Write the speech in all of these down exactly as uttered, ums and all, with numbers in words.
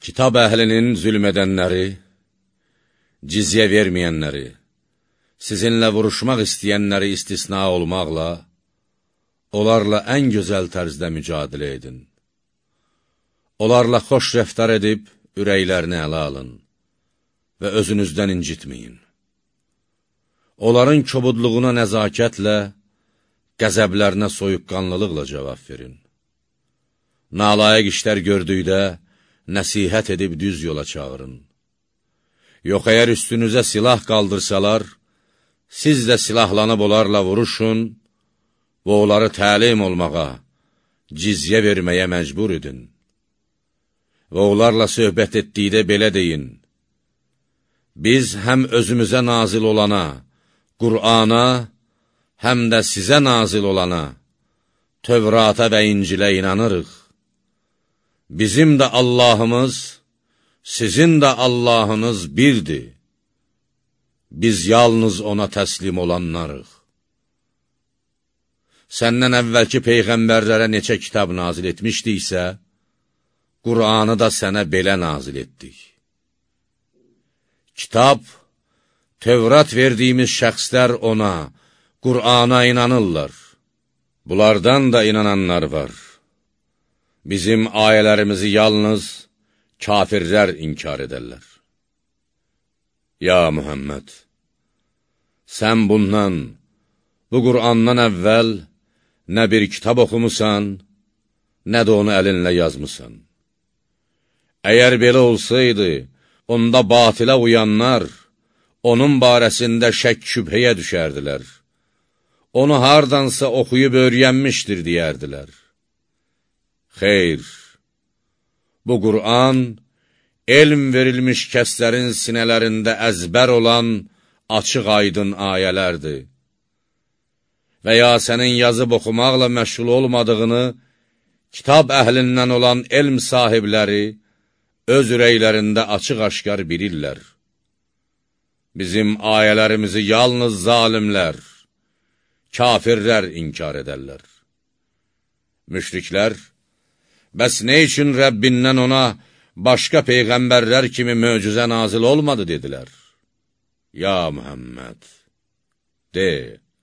Kitab əhlinin zülm edənləri, cizyə verməyənləri, sizinlə vuruşmaq istəyənləri istisna olmaqla, onlarla ən gözəl tərzdə mücadilə edin. Onlarla xoş rəftar edib, ürəklərini ələ alın və özünüzdən incitməyin. Onların kobudluğuna nəzakətlə, qəzəblərinə soyuqqanlılıqla cavab verin. Nalayiq işlər gördükdə, nəsihət edib düz yola çağırın. Yox, əgər üstünüzə silah qaldırsalar, siz də silahlanıb onlarla vuruşun və onları təlim olmağa, cizyə verməyə məcbur edin. Və onlarla söhbət etdikdə belə deyin: biz həm özümüzə nazil olana, Qur'ana, həm də sizə nazil olana, Tövrata və İncilə inanırıq. Bizim də Allahımız, sizin də Allahınız birdir. Biz yalnız ona təslim olanlarıq. Səndən əvvəlki peyğəmbərlərə neçə kitab nazil etmişdiksə, Qur'anı da sənə belə nazil etdik. Kitab, Tövrat verdiyimiz şəxslər ona, Qur'ana inanırlar. Bunlardan da inananlar var. Bizim ayələrimizi yalnız kafirlər inkar edərlər. Ya Muhammed, sən bundan, bu Qur'andan əvvəl nə bir kitab oxumusan, nə də onu əlinlə yazmısan. Əgər belə olsaydı, onda batilə uyanlar, onun barəsində şək şübhəyə düşərdilər. Onu hardansa oxuyub öyrənmişdir, deyərdilər. Xeyr, bu Qur'an, elm verilmiş kəslərin sinələrində əzbər olan açıq aydın ayələrdir. Və ya sənin yazıb oxumaqla məşğul olmadığını, kitab əhlindən olan elm sahibləri öz ürəklərində açıq-aşkar bilirlər. Bizim ayələrimizi yalnız zalimlər, kafirlər inkar edərlər. Müşriklər, bəs nə üçün Rəbbindən ona başqa peyğəmbərlər kimi möcüzə nazil olmadı, dedilər. Ya Muhammed, de,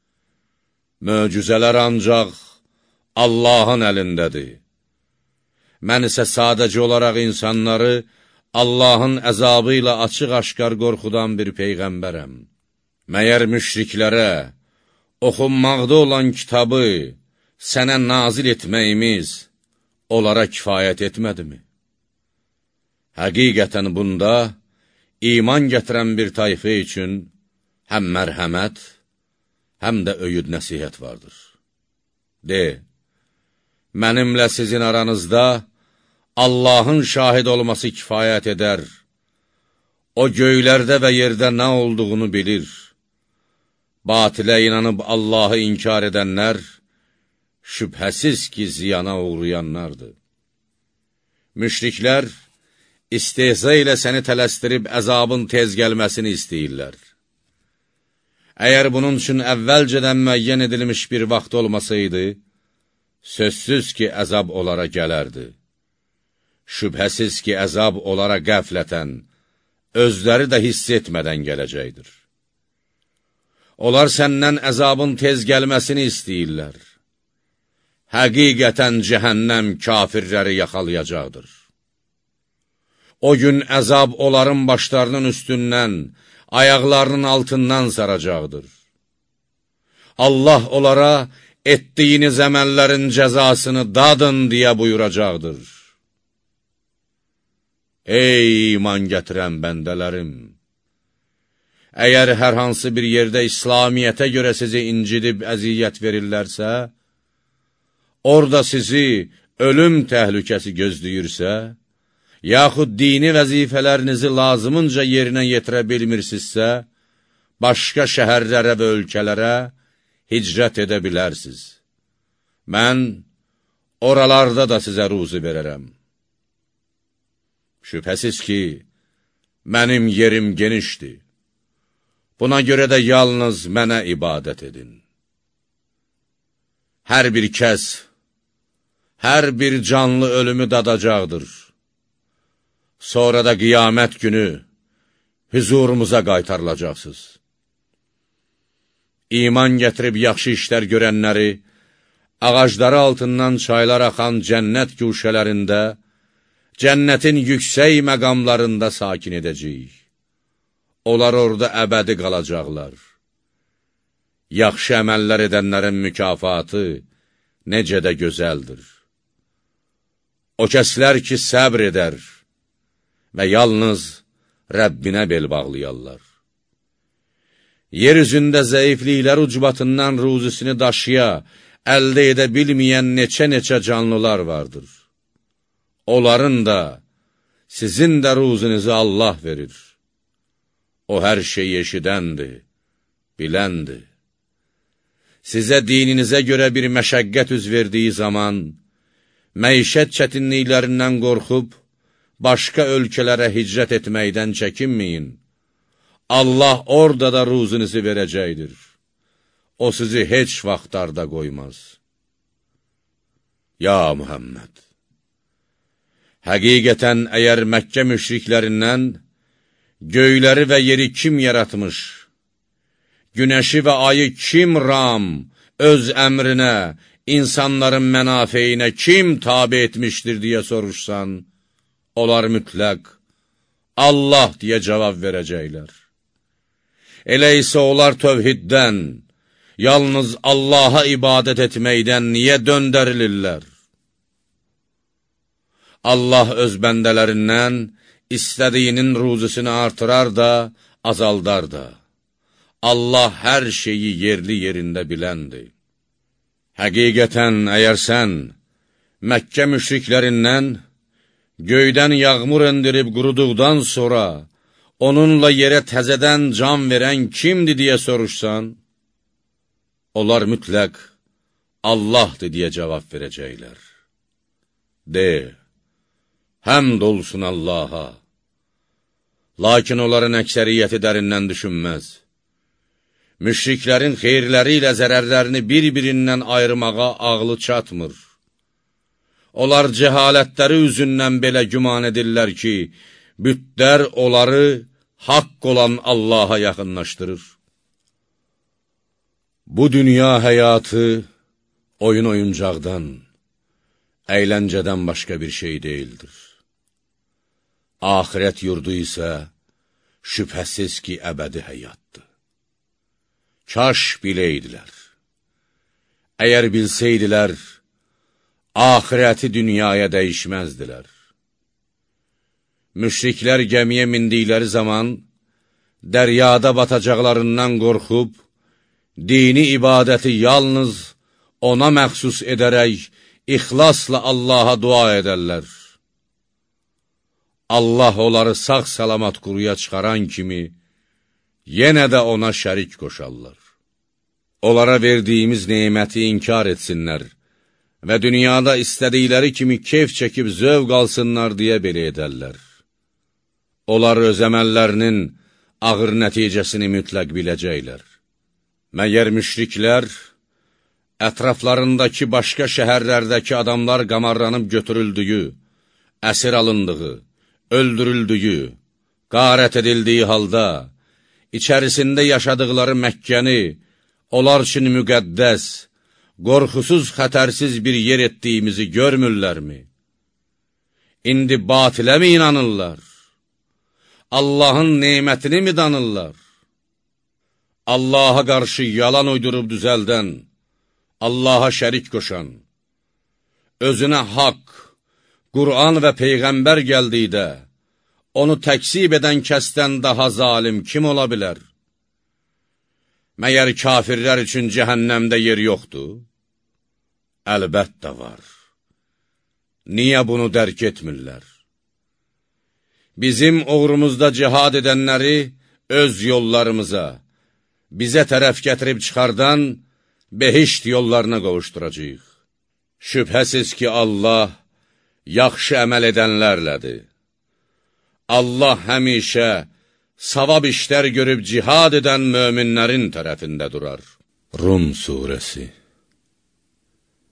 möcüzələr ancaq Allahın əlindədir. Mən isə sadəcə olaraq insanları Allahın əzabı ilə açıq-aşkar qorxudan bir peyğəmbərəm. Məyər müşriklərə oxunmaqda olan kitabı sənə nazil etməyimiz onlara kifayət etmədimi? Həqiqətən bunda iman gətirən bir tayfə üçün həm mərhəmət, həm də öyüd nəsihət vardır. De, mənimlə sizin aranızda Allahın şahid olması kifayət edər. O göylərdə və yerdə nə olduğunu bilir. Batilə inanıb Allahı inkar edənlər, şübhəsiz ki, ziyana uğrayanlardır. Müşriklər, istehza ilə səni tələsdirib əzabın tez gəlməsini istəyirlər. Əgər bunun üçün əvvəlcədən müəyyən edilmiş bir vaxt olmasaydı, sözsüz ki, əzab onlara gələrdi. Şübhəsiz ki, əzab onlara qəflətən, özləri də hiss etmədən gələcəkdir. Onlar səndən əzabın tez gəlməsini istəyirlər. Həqiqətən cəhənnəm kafirləri yaxalayacaqdır. O gün əzab onların başlarının üstündən, ayaqlarının altından saracaqdır. Allah onlara etdiyiniz əməllərin cəzasını dadın deyə buyuracaqdır. Ey iman gətirən bəndələrim! Əgər hər hansı bir yerdə İslamiyyətə görə sizi incidib əziyyət verirlərsə, orada sizi ölüm təhlükəsi gözləyirsə, yaxud dini vəzifələrinizi lazımınca yerinə yetirə bilmirsinizsə, başqa şəhərlərə və ölkələrə hicrət edə bilərsiniz. Mən oralarda da sizə ruzi verərəm. Şübhəsiz ki, mənim yerim genişdir. Buna görə də yalnız mənə ibadət edin. Hər bir kəs, hər bir canlı ölümü dadacaqdır. sonra da qiyamət günü hüzurumuza qaytarılacaqsınız. İman gətirib yaxşı işlər görənləri, ağacları altından çaylar axan cənnət güşələrində, cənnətin yüksək məqamlarında sakin edəcəyik. Onlar orada əbədi qalacaqlar. Yaxşı əməllər edənlərin mükafatı necə də gözəldir. O kəslər ki, səbr edər və yalnız Rəbbinə bel bağlayarlar. Yer üzündə zəifliklər ucbatından ruzisini daşıya, əldə edə bilməyən neçə-neçə canlılar vardır. Onların da, sizin də ruzinizi Allah verir. O hər şeyi eşidəndir, biləndir. Sizə dininizə görə bir məşəqqət üz verdiyi zaman, məişət çətinliklərindən qorxub, başqa ölkələrə hicrət etməkdən çəkinməyin. Allah orada da ruzinizi verəcəkdir. O sizi heç vaxt darda qoymaz. Ya Muhammed! Həqiqətən, əgər Məkkə müşriklərindən göyləri və yeri kim yaratmış, günəşi və ayı kim Ram, öz əmrinə, insanların mənafeyinə kim tabi etmişdir deyə soruşsan, onlar mütləq Allah deyə cavab verəcəklər. Elə isə onlar tövhiddən, yalnız Allaha ibadət etməkdən niyə döndərilirlər? Allah öz bəndələrindən istədiyinin ruzisini artırar da, azaldar da. Allah hər şeyi yerli yerində biləndir. Həqiqətən, əgər sən Məkkə müşriklərindən göydən yağmur endirib quruduqdan sonra onunla yerə təzədən can verən kimdir deyə soruşsan, onlar mütləq Allahdır deyə cavab verəcəklər. De, həmd olsun Allaha. Lakin onların əksəriyyəti dərindən düşünməz. Müşriklərin xeyirləri ilə zərərlərini bir-birindən ayırmağa ağlı çatmır. Onlar cəhalətləri üzündən belə güman edirlər ki, bütlər onları haqq olan Allaha yaxınlaşdırır. Bu dünya həyatı oyun oyuncaqdan, əyləncədən başqa bir şey deyildir. Ahirət yurdu isə şübhəsiz ki, əbədi həyatdır. Kaş biləydilər. Əgər bilsəydilər, ahirəti dünyaya dəyişməzdilər. Müşriklər gəmiyə mindikləri zaman, dəryada batacaqlarından qorxub, dini ibadəti yalnız ona məxsus edərək, ixlasla Allaha dua edərlər. Allah onları sağ-salamat quruya çıxaran kimi, yenə də ona şərik qoşarlar. Onlara verdiyimiz neməti inkar etsinlər və dünyada istədikləri kimi keyf çəkib zövq alsınlar deyə belə edərlər. Onlar öz əməllərinin ağır nəticəsini mütləq biləcəklər. Məgər müşriklər, ətraflarındakı başqa şəhərlərdəki adamlar qamarlanıb götürüldüyü, əsir alındığı, öldürüldüyü, qarət edildiyi halda, içərisində yaşadıqları Məkkəni, onlar üçün müqəddəs, qorxusuz, xətərsiz bir yer etdiyimizi görmürlərmi? İndi batilə mi inanırlar? Allahın nemətini mi danırlar? Allaha qarşı yalan uydurub düzəldən, Allaha şərik qoşan, özünə haqq, Qur'an və Peyğəmbər gəldikdə, onu təksib edən kəsdən daha zalim kim ola bilər? Məyər kafirlər üçün cəhənnəmdə yer yoxdur? Əlbəttə var. Niyə bunu dərk etmirlər? Bizim uğrumuzda cihad edənləri öz yollarımıza, bizə tərəf gətirib çıxardan behişt yollarına qovuşduracaq. Şübhəsiz ki, Allah yaxşı əməl edənlərlədir. Allah həmişə savab işlər görüb cihad edən möminlərin tərəfində durar. Rum surəsi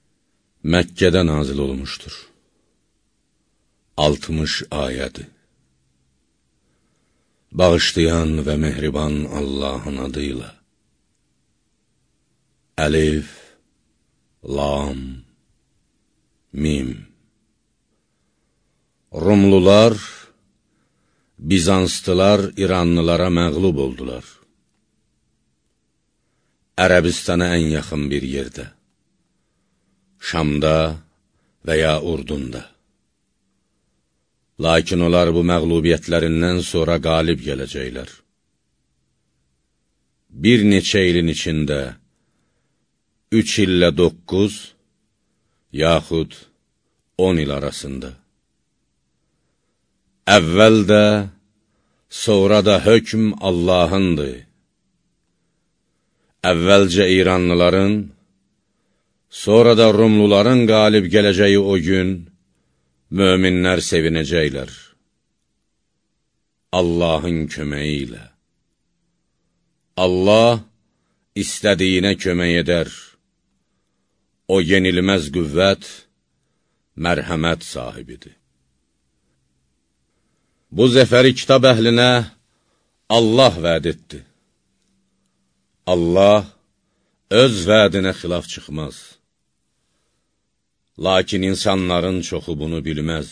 Məkkədə nazil olmuşdur. altmış ayədir. Bağışlayan və mehriban Allahın adıyla. Əlif, Lam, Mim. Rumlular, Bizanslılar İranlılara məğlub oldular. Ərəbistana ən yaxın bir yerdə, Şamda və ya Urdunda. Lakin onlar bu məğlubiyyətlərindən sonra qalib gələcəklər. Bir neçə ilin içində, üç illə doqquz, yaxud on il arasında. Əvvəl də, sonra da hökm Allahındır. Əvvəlcə İranlıların, sonra da Rumluların qalib gələcəyi o gün, möminlər sevinəcəklər. Allahın köməyi ilə. Allah istədiyinə kömək edər. O yenilməz qüvvət, mərhəmət sahibidir. Bu zəfəri kitab əhlinə Allah vəd etdi. Allah öz vədinə xilaf çıxmaz. Lakin insanların çoxu bunu bilməz.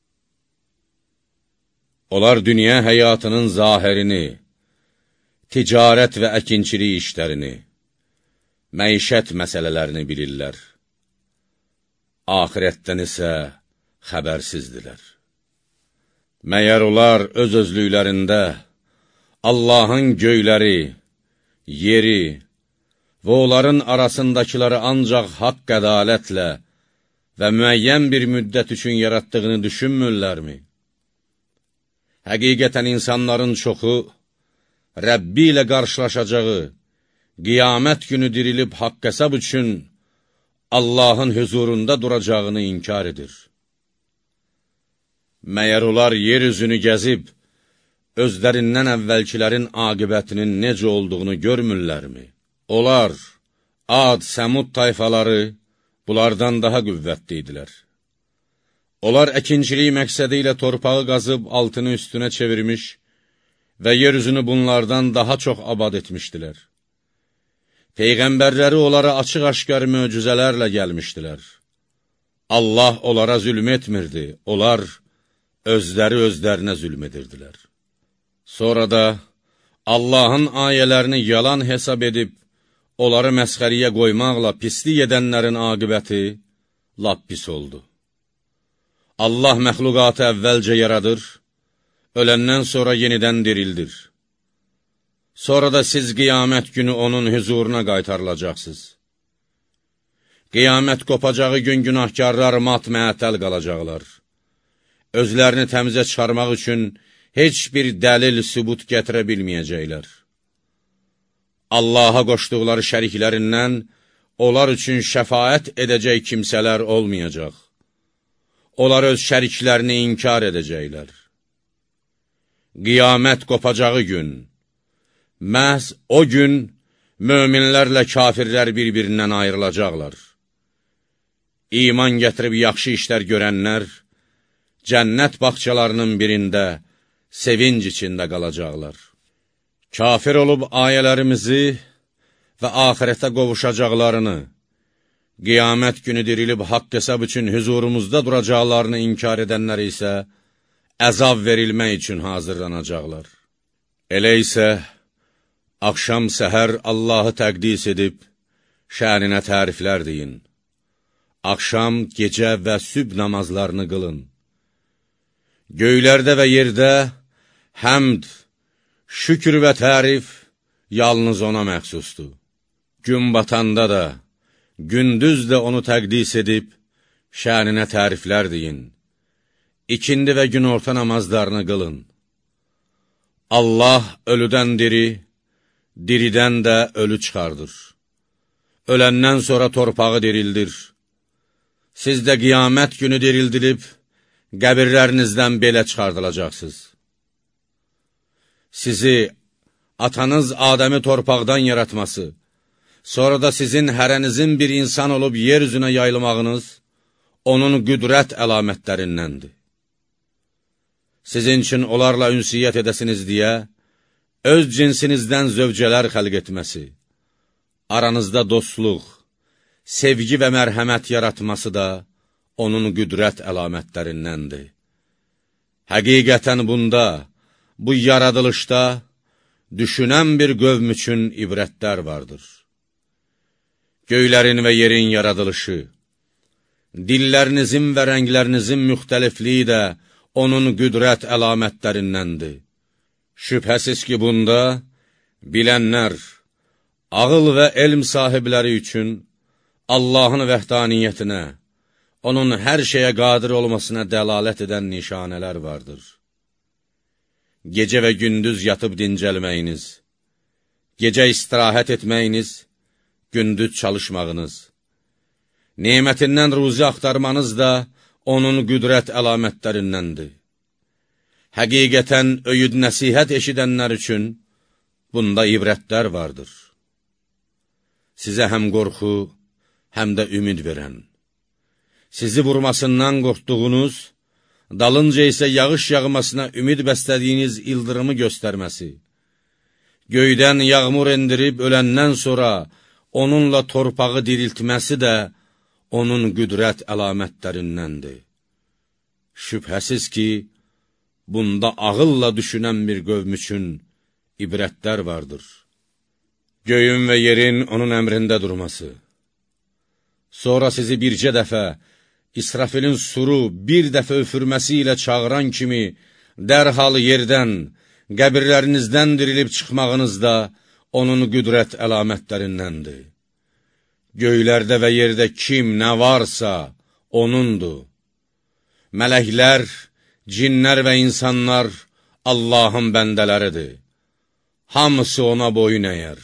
Onlar dünya həyatının zahirini, ticarət və əkinçilik işlərini, məişət məsələlərini bilirlər. Ahirətdən isə xəbərsizdilər. Məyər onlar öz-özlüklərində Allahın göyləri, yeri və onların arasındakiləri ancaq haqq ədalətlə və müəyyən bir müddət üçün yaratdığını düşünmürlərmi? Həqiqətən insanların çoxu, Rəbbi ilə qarşılaşacağı, qiyamət günü dirilib haqq hesab üçün Allahın huzurunda duracağını inkar edir. Məyər onlar yer üzünü gəzib, özlərindən əvvəlkilərin aqibətinin necə olduğunu görmürlərmi? Onlar, Ad, Səmud tayfaları, bunlardan daha qüvvətli idilər. Onlar əkinçilik məqsədi ilə torpağı qazıb altını üstünə çevirmiş və yer üzünü bunlardan daha çox abad etmişdilər. Peyğəmbərləri onlara açıq-aşkar möcüzələrlə gəlmişdilər. Allah onlara zülm etmirdi, onlar özləri özlərinə zülm edirdilər. Sonra da Allahın ayələrini yalan hesab edib, onları məsxəriyə qoymaqla pislik edənlərin aqibəti lap pis oldu. Allah məxluqatı əvvəlcə yaradır, öləndən sonra yenidən dirildir. Sonra da siz qiyamət günü onun huzuruna qaytarılacaqsınız. Qiyamət qopacağı gün günahkarlar mat-məətəl qalacaqlar. Özlərini təmizə çıxarmaq üçün heç bir dəlil, sübut gətirə bilməyəcəklər. Allaha qoşduqları şəriklərindən onlar üçün şəfaət edəcək kimsələr olmayacaq. Onlar öz şəriklərini inkar edəcəklər. Qiyamət qopacağı gün, məhz o gün möminlərlə kafirlər bir-birindən ayrılacaqlar. İman gətirib yaxşı işlər görənlər, cənnət bağçalarının birində sevinc içində qalacaqlar. Kafir olub ayələrimizi və ahirətə qovuşacaqlarını, qiyamət günü dirilib haqq hesab üçün huzurumuzda duracaqlarını inkar edənlər isə əzab verilmək üçün hazırlanacaqlar. Elə isə, axşam səhər Allahı təqdis edib, şəninə təriflər deyin. Axşam, gecə və sübh namazlarını qılın. Göylərdə və yerdə həmd, şükür və tərif yalnız ona məxsusdur. Gün batanda da, gündüz də onu təqdis edib, şəninə təriflər deyin. İkindi və günorta namazlarını qılın. Allah ölüdən diri, diridən də ölü çıxardır. Öləndən sonra torpağı dirildir. Siz də qiyamət günü dirildilib, qəbirlərinizdən belə çıxardılacaqsınız. Sizi atanız Adəmi torpaqdan yaratması, sonra da sizin hərənizin bir insan olub yer üzünə yayılmağınız, onun qüdrət əlamətlərindəndir. sizin üçün onlarla ünsiyyət edəsiniz deyə, öz cinsinizdən zövcələr xəlq etməsi, aranızda dostluq, sevgi və mərhəmət yaratması da onun qüdrət əlamətlərindəndir. Həqiqətən bunda, bu yaradılışda, düşünən bir qövm üçün ibrətlər vardır. Göylərin və yerin yaradılışı, dillərinizin və rənglərinizin müxtəlifliyi də onun qüdrət əlamətlərindəndir. Şübhəsiz ki, bunda bilənlər, ağıl və elm sahibləri üçün Allahın vəhdaniyyətinə, onun hər şeyə qadir olmasına dəlalət edən nişanələr vardır. Gecə və gündüz yatıb dincəlməyiniz, gecə istirahət etməyiniz, gündüz çalışmağınız, nemətindən ruzi axtarmanız da onun qüdrət əlamətlərindəndir. Həqiqətən öyüd nəsihət eşidənlər üçün bunda ibrətlər vardır. Sizə həm qorxu, həm də ümid verən, sizi vurmasından qorxduğunuz, dalınca isə yağış yağmasına ümid bəslədiyiniz ildırımı göstərməsi, göydən yağmur endirib öləndən sonra onunla torpağı diriltməsi də onun qüdrət əlamətlərindəndir. Şübhəsiz ki, bunda ağılla düşünən bir qövm üçün ibrətlər vardır. Göyün və yerin onun əmrində durması, sonra sizi bircə dəfə İsrafilin suru bir dəfə öfürməsi ilə çağıran kimi dərhal yerdən, qəbirlərinizdən dirilib çıxmağınız da onun qüdrət əlamətlərindəndir. Göylərdə və yerdə kim, nə varsa, onundur. Mələklər, cinlər və insanlar Allahın bəndələridir. Hamısı ona boyun əyər.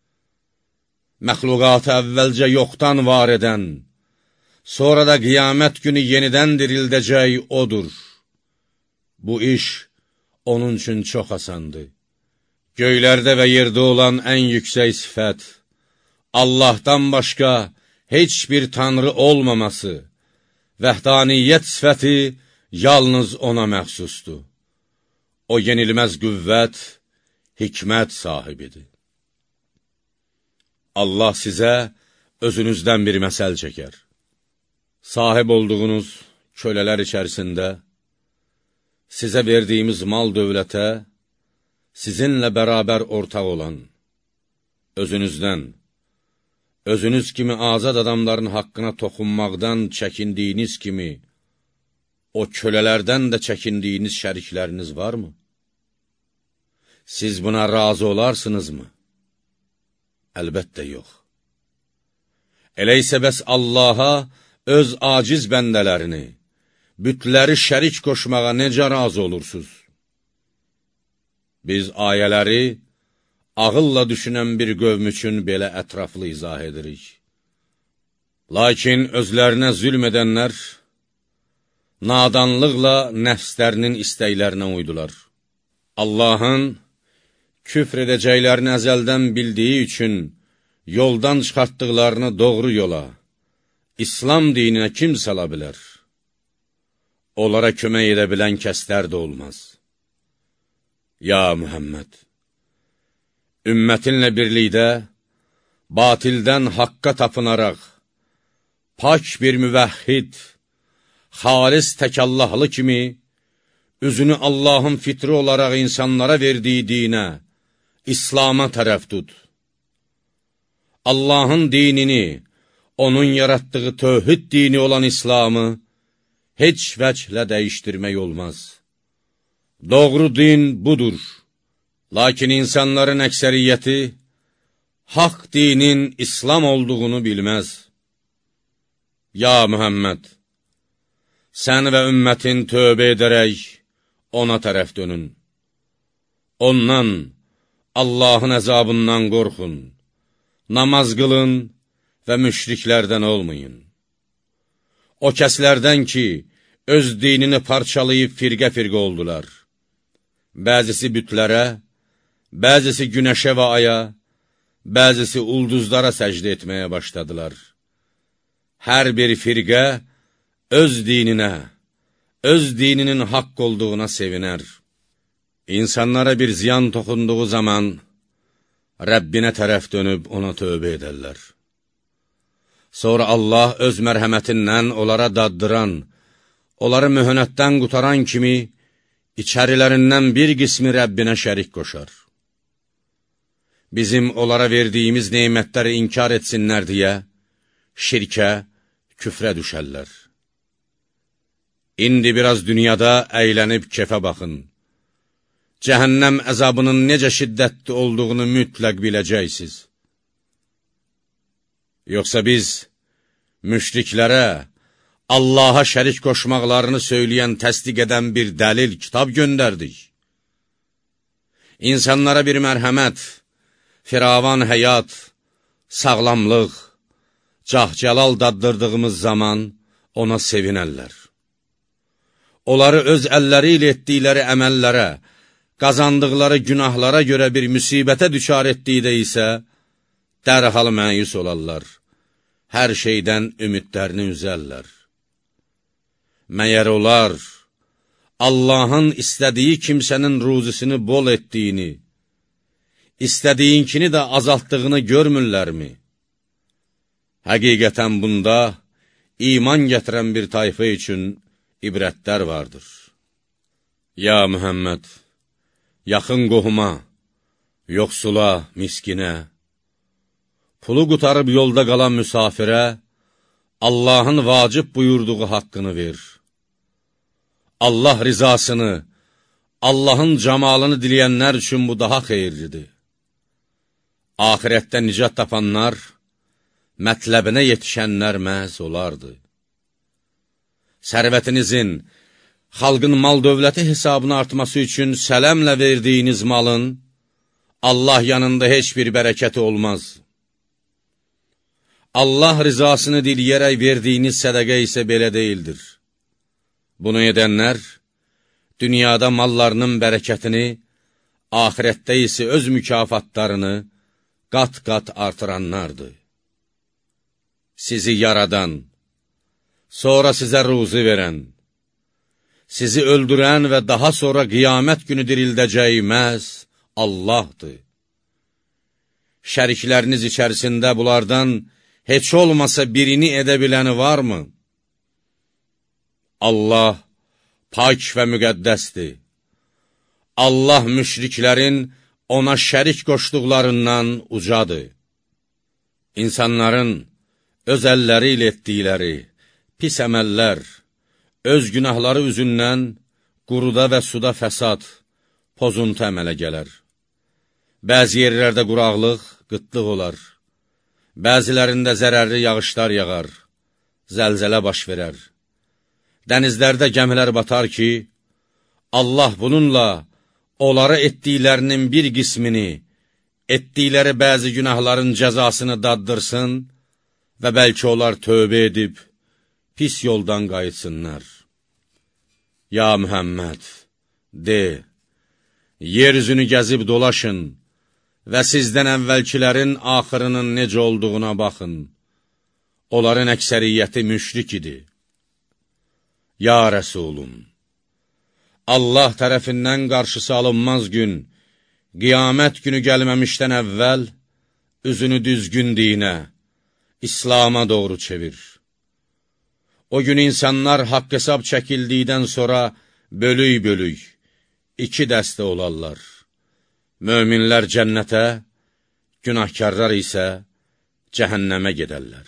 Məxluqatı əvvəlcə yoxdan var edən, sonra da qiyamət günü yenidən dirildəcək odur. Bu iş onun üçün çox asandır. Göylərdə və yerdə olan ən yüksək sifət, Allahdan başqa heç bir tanrı olmaması, vəhdaniyyət sifəti yalnız ona məxsusdur. O yenilməz qüvvət, hikmət sahibidir. Allah sizə özünüzdən bir məsəl çəkər. Sahib olduğunuz kölələr içərisində, sizə verdiyimiz mal dövlətə, sizinlə bərabər ortaq olan, özünüzdən, özünüz kimi azad adamların haqqına toxunmaqdan çəkindiyiniz kimi, o kölələrdən də çəkindiyiniz şərikləriniz varmı? Siz buna razı olarsınızmı? Əlbəttə yox. Elə isə bəs Allaha öz aciz bəndələrini, bütləri şərik qoşmağa necə razı olursunuz? Biz ayələri ağılla düşünən bir qövm üçün belə ətraflı izah edirik. Lakin özlərinə zülm edənlər, nadanlıqla nəfslərinin istəklərinə uydular. Allahın küfr edəcəklərini əzəldən bildiyi üçün yoldan çıxartdıqlarını doğru yola, İslam dininə kim sala bilər? Onlara kömək edə bilən kəslər də olmaz. Ya Muhammed! Ümmətinlə birlikdə, batildən haqqa tapınaraq, pak bir müvəhhid, xalis təkallahlı kimi, üzünü Allahın fitri olaraq insanlara verdiyi dinə, İslam'a tərəf tut. Allahın dinini, onun yaratdığı tövhid dini olan İslamı, heç vəclə dəyişdirmək olmaz. Doğru din budur. Lakin insanların əksəriyyəti, haqq dinin İslam olduğunu bilməz. Ya Muhammed! Sən və ümmətin tövbə edərək, ona tərəf dönün. Ondan, Allahın əzabından qorxun, namaz qılın və müşriklərdən olmayın. O kəslərdən ki, öz dinini parçalayıb firqə-firqə oldular. Bəzisi bütlərə, bəzisi günəşə və aya, bəzisi ulduzlara səcdə etməyə başladılar. Hər bir firqə öz dininə, öz dininin haqq olduğuna sevinər. İnsanlara bir ziyan toxunduğu zaman, Rəbbinə tərəf dönüb ona tövbə edərlər. Sonra Allah öz mərhəmətindən onlara daddıran, onları mühünətdən qutaran kimi, içərilərindən bir qismi Rəbbinə şərik qoşar. Bizim onlara verdiyimiz neymətləri inkar etsinlər deyə, şirkə, küfrə düşərlər. İndi biraz dünyada əylənib kefə baxın. Cəhənnəm əzabının necə şiddətli olduğunu mütləq biləcəksiniz. Yoxsa biz müşriklərə, Allaha şərik qoşmaqlarını söyləyən, təsdiq edən bir dəlil, kitab göndərdik. İnsanlara bir mərhəmət, firavan həyat, sağlamlıq, cah-cəlal daddırdığımız zaman ona sevinərlər. Onları öz əlləri ilə etdikləri əməllərə, qazandıqları günahlara görə bir müsibətə düçar etdikdə isə, dərhal məyus olarlar, hər şeydən ümidlərini üzərlər. Məyər olar, Allahın istədiyi kimsənin ruzisini bol etdiyini, istədiyinkini də azaltdığını görmürlərmi? Həqiqətən bunda iman gətirən bir tayfa üçün ibrətlər vardır. Ya Mühəmməd, yaxın qohuma, yoxsula, miskinə, pulu qutarıb yolda qalan müsafirə, Allahın vacib buyurduğu haqqını ver. Allah rizasını, Allahın camalını diləyənlər üçün bu daha xeyirlidir. Ahirətdə nicat tapanlar, mətləbinə yetişənlər məhz olardı. Sərvətinizin, xalqın mal dövləti hesabına artması üçün sələmlə verdiyiniz malın, Allah yanında heç bir bərəkəti olmaz. Allah rizasını diliyərək verdiyiniz sədəqə isə belə deyildir. Bunu edənlər, dünyada mallarının bərəkətini, ahirətdə isə öz mükafatlarını qat-qat artıranlardır. Sizi yaradan, sonra sizə ruzi verən, sizi öldürən və daha sonra qiyamət günü dirildəcəyi məhz Allahdır. Şərikləriniz içərisində bunlardan heç olmasa birini edə biləni varmı? Allah pak və müqəddəsdir. Allah müşriklərin ona şərik qoşduqlarından ucadır. İnsanların öz əlləri ilə etdikləri pis əməllər, öz günahları üzündən quruda və suda fəsad, pozuntu əmələ gələr. Bəzi yerlərdə quraqlıq, qıtlıq olar. Bəzilərində zərərli yağışlar yağar, zəlzələ baş verər. Dənizlərdə gəmilər batar ki, Allah bununla onlara etdiklərinin bir qismini, etdikləri bəzi günahların cəzasını daddırsın və bəlkə onlar tövbə edib, pis yoldan qayıtsınlar. Ya Mühəmməd, de, yeryüzünü gəzib dolaşın və sizdən əvvəlkilərin axırının necə olduğuna baxın. Onların əksəriyyəti müşrik idi. Ya Rəsulum, Allah tərəfindən qarşısı alınmaz gün, qiyamət günü gəlməmişdən əvvəl, üzünü düzgün dinə, İslama doğru çevir. O gün insanlar haqq hesab çəkildikdən sonra bölük-bölük, iki dəstə olarlar. Möminlər cənnətə, günahkarlar isə cəhənnəmə gedərlər.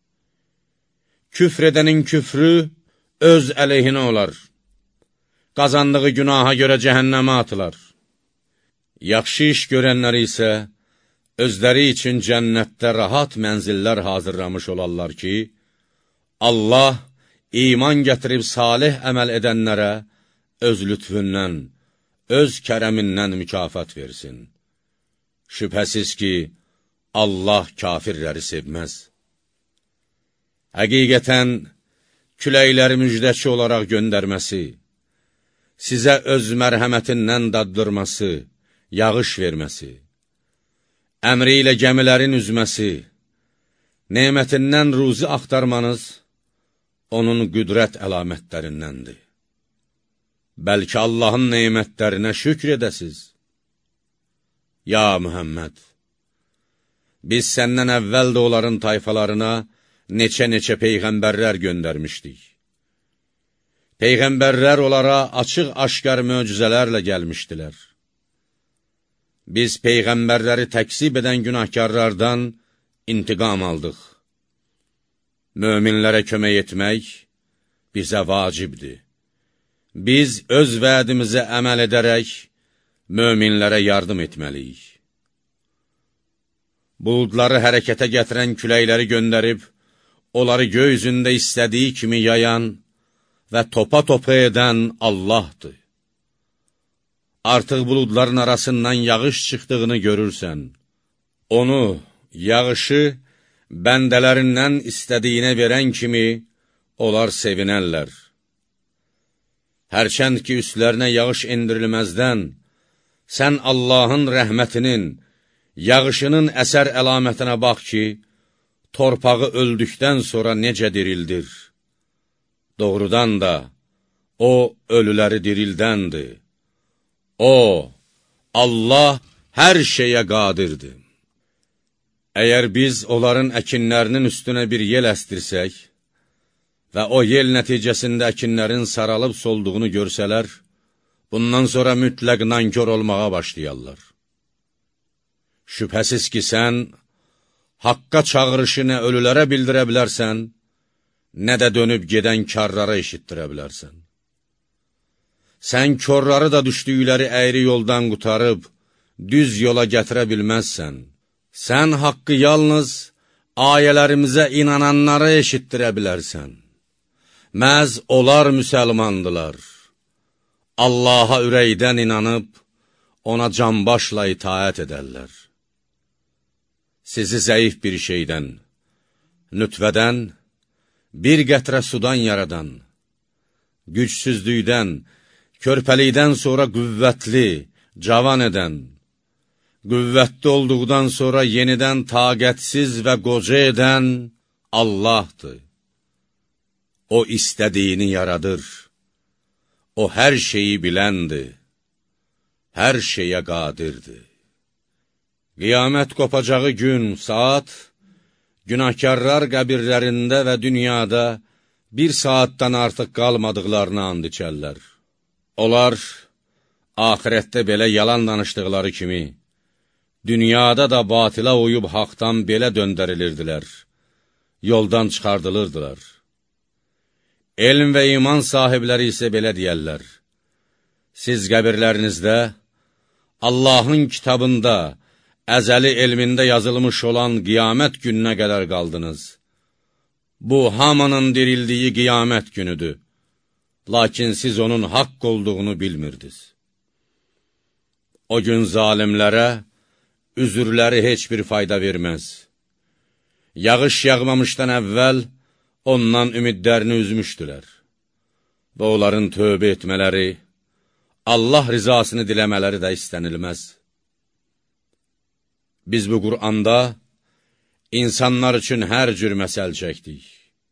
Küfr edənin küfrü öz əleyhinə olar. Qazandığı günaha görə cəhənnəmə atılar. Yaxşı iş görənlər isə özləri üçün cənnətdə rahat mənzillər hazırlamış olarlar ki, Allah iman gətirib salih əməl edənlərə öz lütfündən, öz kərəmindən mükafat versin. Şübhəsiz ki, Allah kafirləri sevməz. Həqiqətən, küləkləri müjdəçi olaraq göndərməsi, sizə öz mərhəmətindən daddırması, yağış verməsi, əmri ilə gəmilərin üzməsi, nemətindən ruzi axtarmanız, onun qüdrət əlamətlərindəndir. bəlkə Allahın neymətlərinə şükr edəsiz. Ya Muhammed, biz səndən əvvəl də onların tayfalarına neçə-neçə peyğəmbərlər göndərmişdik. Peyğəmbərlər onlara açıq-aşkar möcüzələrlə gəlmişdilər. Biz peyğəmbərləri təksib edən günahkarlardan intiqam aldıq. Möminlərə kömək etmək bizə vacibdir. Biz öz vədimizə əməl edərək möminlərə yardım etməliyik. Buludları hərəkətə gətirən küləkləri göndərib, onları göy üzündə istədiyi kimi yayan və topa-topa edən Allahdır. Artıq buludların arasından yağış çıxdığını görürsən. Onu, yağışı bəndələrindən istədiyinə verən kimi onlar sevinərlər. Hərçənd ki, üstlərinə yağış endirilməzdən, sən Allahın rəhmətinin, yağışının əsər əlamətinə bax ki, torpağı öldükdən sonra necə dirildir. Doğrudan da, o, ölüləri dirildəndir. O, Allah hər şeyə qadirdir. Əgər biz onların əkinlərinin üstünə bir yel əstirsək və o yel nəticəsində əkinlərin saralıb solduğunu görsələr, bundan sonra mütləq nankör olmağa başlayarlar. Şübhəsiz ki, sən haqqa çağırışı nə ölülərə bildirə bilərsən, nə də dönüb gedən karlara eşitdirə bilərsən. Sən körləri da düşdükləri əyri yoldan qutarıb, düz yola gətirə bilməzsən. Sən haqqı yalnız ayələrimizə inananlara eşitdirə bilərsən. Məz onlar müsəlmandılar. Allaha ürəkdən inanıb, ona canbaşla itaət edərlər. Sizi zəif bir şeydən, nütvədən, bir qətrə sudan yaradan, gücsüzlükdən, körpəlikdən sonra qüvvətli, cavan edən, qüvvətli olduqdan sonra yenidən taqətsiz və qoca edən Allahdır. O istədiyini yaradır. O hər şeyi biləndir. Hər şeyə qadirdir. Qiyamət qopacağı gün, saat, günahkarlar qəbirlərində və dünyada bir saatdan artıq qalmadıqlarını and içərlər. Onlar, ahirətdə belə yalan danışdıqları kimi, dünyada da batıla uyub haqdan belə döndərilirdilər, yoldan çıxardılırdılar. Elm və iman sahibləri isə belə deyərlər, siz qəbirlərinizdə, Allahın kitabında, əzəli elmində yazılmış olan qiyamət gününə qədər qaldınız. Bu, hamının dirildiyi qiyamət günüdür. Lakin siz onun haqq olduğunu bilmirdiniz. O gün zalimlərə üzürləri heç bir fayda verməz. Yağış yağmamışdan əvvəl ondan ümidlərini üzmüşdülər. Və onların tövbə etmələri, Allah rizasını diləmələri də istənilməz. Biz bu Qur'anda insanlar üçün hər cür məsəl çəkdik.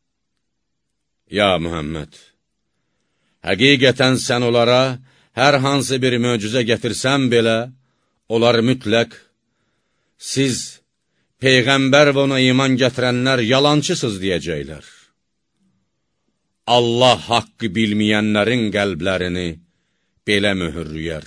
Ya Muhammed, həqiqətən sən onlara hər hansı bir möcüzə gətirsən belə, onlar mütləq, siz, Peyğəmbər və ona iman gətirənlər yalancısız deyəcəklər. Allah haqqı bilməyənlərin qəlblərini belə möhürlüyər.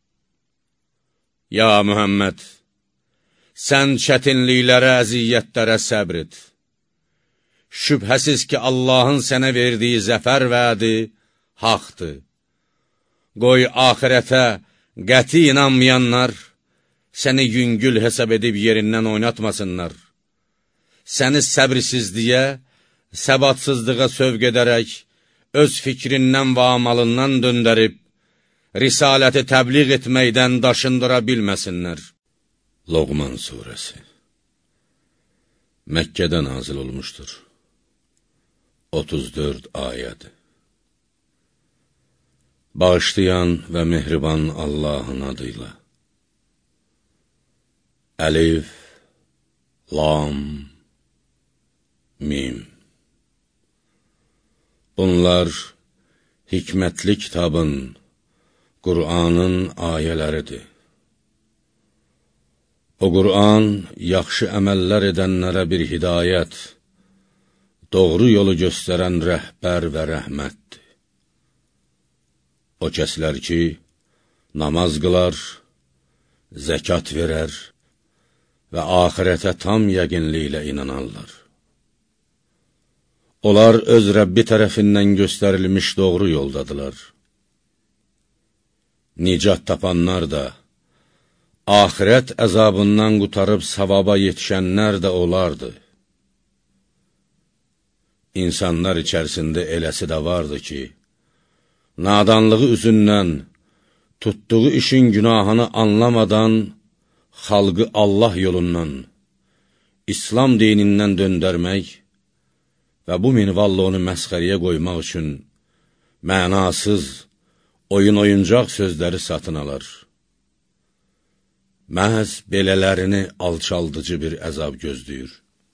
Ya Muhammed, sən çətinliklərə, əziyyətlərə səbr et. Şübhəsiz ki, Allahın sənə verdiyi zəfər vədi haqdır. Qoy axirətə qəti inanmayanlar səni yüngül hesab edib yerindən oynatmasınlar. Səni səbrsizliyə, səbatsızlığa sövq edərək, öz fikrindən və amalından döndərib, risaləti təbliğ etməkdən daşındıra bilməsinlər. Loğman surəsi Məkkədə nazil olmuşdur. otuz dörd ayədir. Bağışlayan və mehriban Allahın adıyla. Əlif, Lam, Mim. Bunlar hikmətli kitabın, Qur'anın ayələridir. O Qur'an, yaxşı əməllər edənlərə bir hidayət, doğru yolu göstərən rəhbər və rəhmətdir. O kəslər ki, namaz qılar, zəkat verər və axirətə tam yəqinliklə inanarlar. Onlar öz Rəbbi tərəfindən göstərilmiş doğru yoldadılar. Nicat tapanlar da, axirət əzabından qutarıb savaba yetişənlər də olardı. İnsanlar içərisində eləsi də vardı ki, nadanlığı üzündən, tutduğu işin günahını anlamadan, xalqı Allah yolundan, İslam dinindən döndərmək və bu minvalla onu məsxəriyə qoymaq üçün mənasız, oyun-oyuncaq sözləri satın alar. Məhz belələrini alçaldıcı bir əzab gözləyir.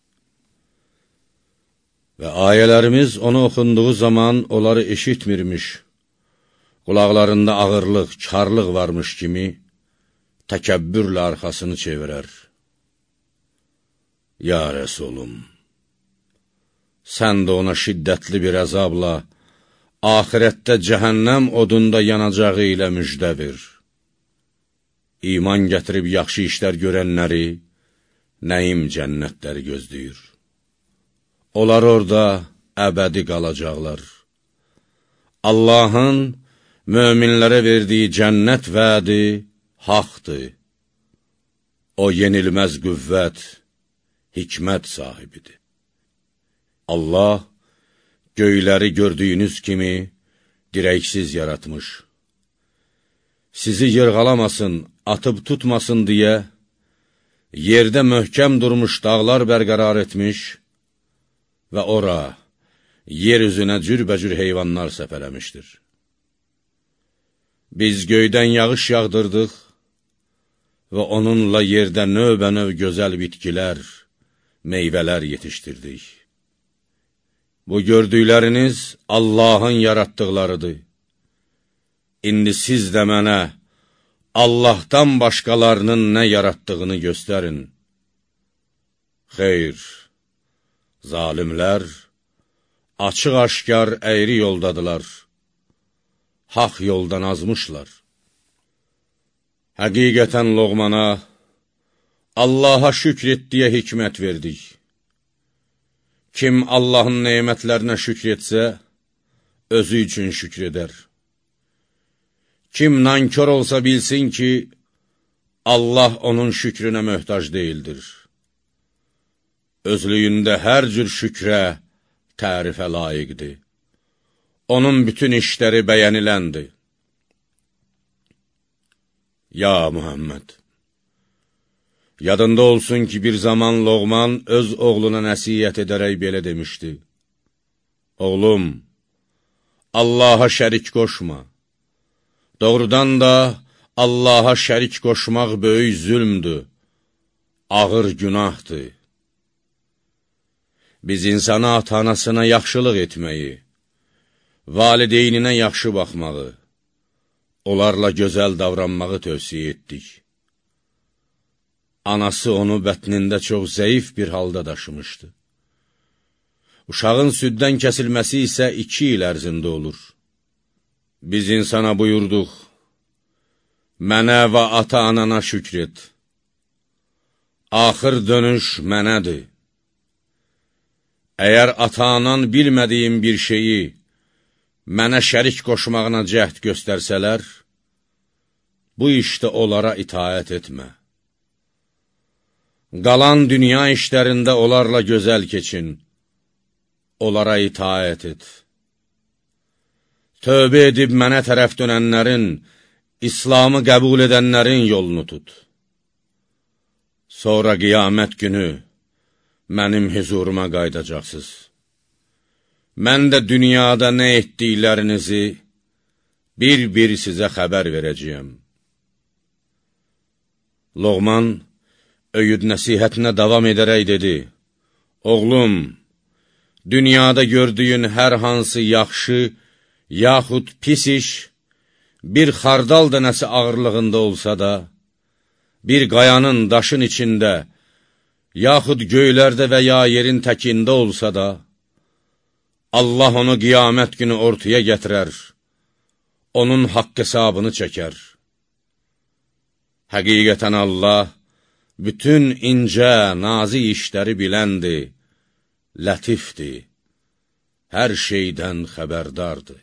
Və ayələrimiz onu oxunduğu zaman onları eşitmirmiş, qulaqlarında ağırlıq, karlıq varmış kimi təkəbbürlə arxasını çevirər. Ya Rəsulum, sən də ona şiddətli bir əzabla, axirətdə cəhənnəm odunda yanacağı ilə müjdə ver. İman gətirib yaxşı işlər görənləri, nəyim cənnətləri gözləyir. Onlar orada əbədi qalacaqlar. Allahın möminlərə verdiyi cənnət vədi haqdır. O yenilməz qüvvət, hikmət sahibidir. Allah göyləri gördüyünüz kimi dirəksiz yaratmış. Sizi yırğalamasın, atıb tutmasın deyə, yerdə möhkəm durmuş dağlar bərqərar etmiş və ora, yer üzünə cürbəcür heyvanlar səpələmişdir. Biz göydən yağış yağdırdıq və onunla yerdə növbə-növ gözəl bitkilər, meyvələr yetişdirdik. Bu gördükləriniz Allahın yaratdıqlarıdır. İndi siz də mənə Allahdan başqalarının nə yaratdığını göstərin. Xeyr, zalimlər açıq-aşkar əyri yoldadılar, haq yoldan azmışlar. Həqiqətən Loğmana, Allaha şükr et deyə hikmət verdik. Kim Allahın neymətlərinə şükr etsə, özü üçün şükr edər. Kim nankör olsa bilsin ki, Allah onun şükrünə möhtac deyildir. Özlüyündə hər cür şükrə, tərifə layiqdir. Onun bütün işləri bəyəniləndir. Ya Muhammed! Yadında olsun ki, bir zaman Loğman öz oğluna nəsiyyət edərək belə demişdi. Oğlum, Allaha şərik qoşma. Doğrudan da Allaha şərik qoşmaq böyük zülmdür, ağır günahdır. Biz insana ata-anasına yaxşılıq etməyi, valideyninə yaxşı baxmağı, onlarla gözəl davranmağı tövsiyə etdik. Anası onu bətnində çox zəif bir halda daşımışdı. Uşağın süddən kəsilməsi isə iki il ərzində olur. Biz insana buyurduq, mənə və ata-anana şükr et. Axır dönüş mənədir. Əgər ata-anan bilmədiyim bir şeyi mənə şərik qoşmağına cəhd göstərsələr, bu işdə onlara itaət etmə. Qalan dünya işlərində onlarla gözəl keçin, onlara itaət et. Tövbə edib mənə tərəf dönənlərin, İslamı qəbul edənlərin yolunu tut. Sonra qiyamət günü mənim huzuruma qaydacaqsınız. Mən də dünyada nə etdiklərinizi bir-bir sizə xəbər verəcəyəm. Loğman öyüd nəsihətinə davam edərək dedi, oğlum, dünyada gördüyün hər hansı yaxşı, yaxud pis iş bir xardal dənəsi ağırlığında olsa da, bir qayanın daşın içində, yaxud göylərdə və ya yerin təkində olsa da, Allah onu qiyamət günü ortaya gətirər, onun haqq hesabını çəkər. Həqiqətən Allah, bütün incə, nazik işləri biləndir, lətifdir, hər şeydən xəbərdardır.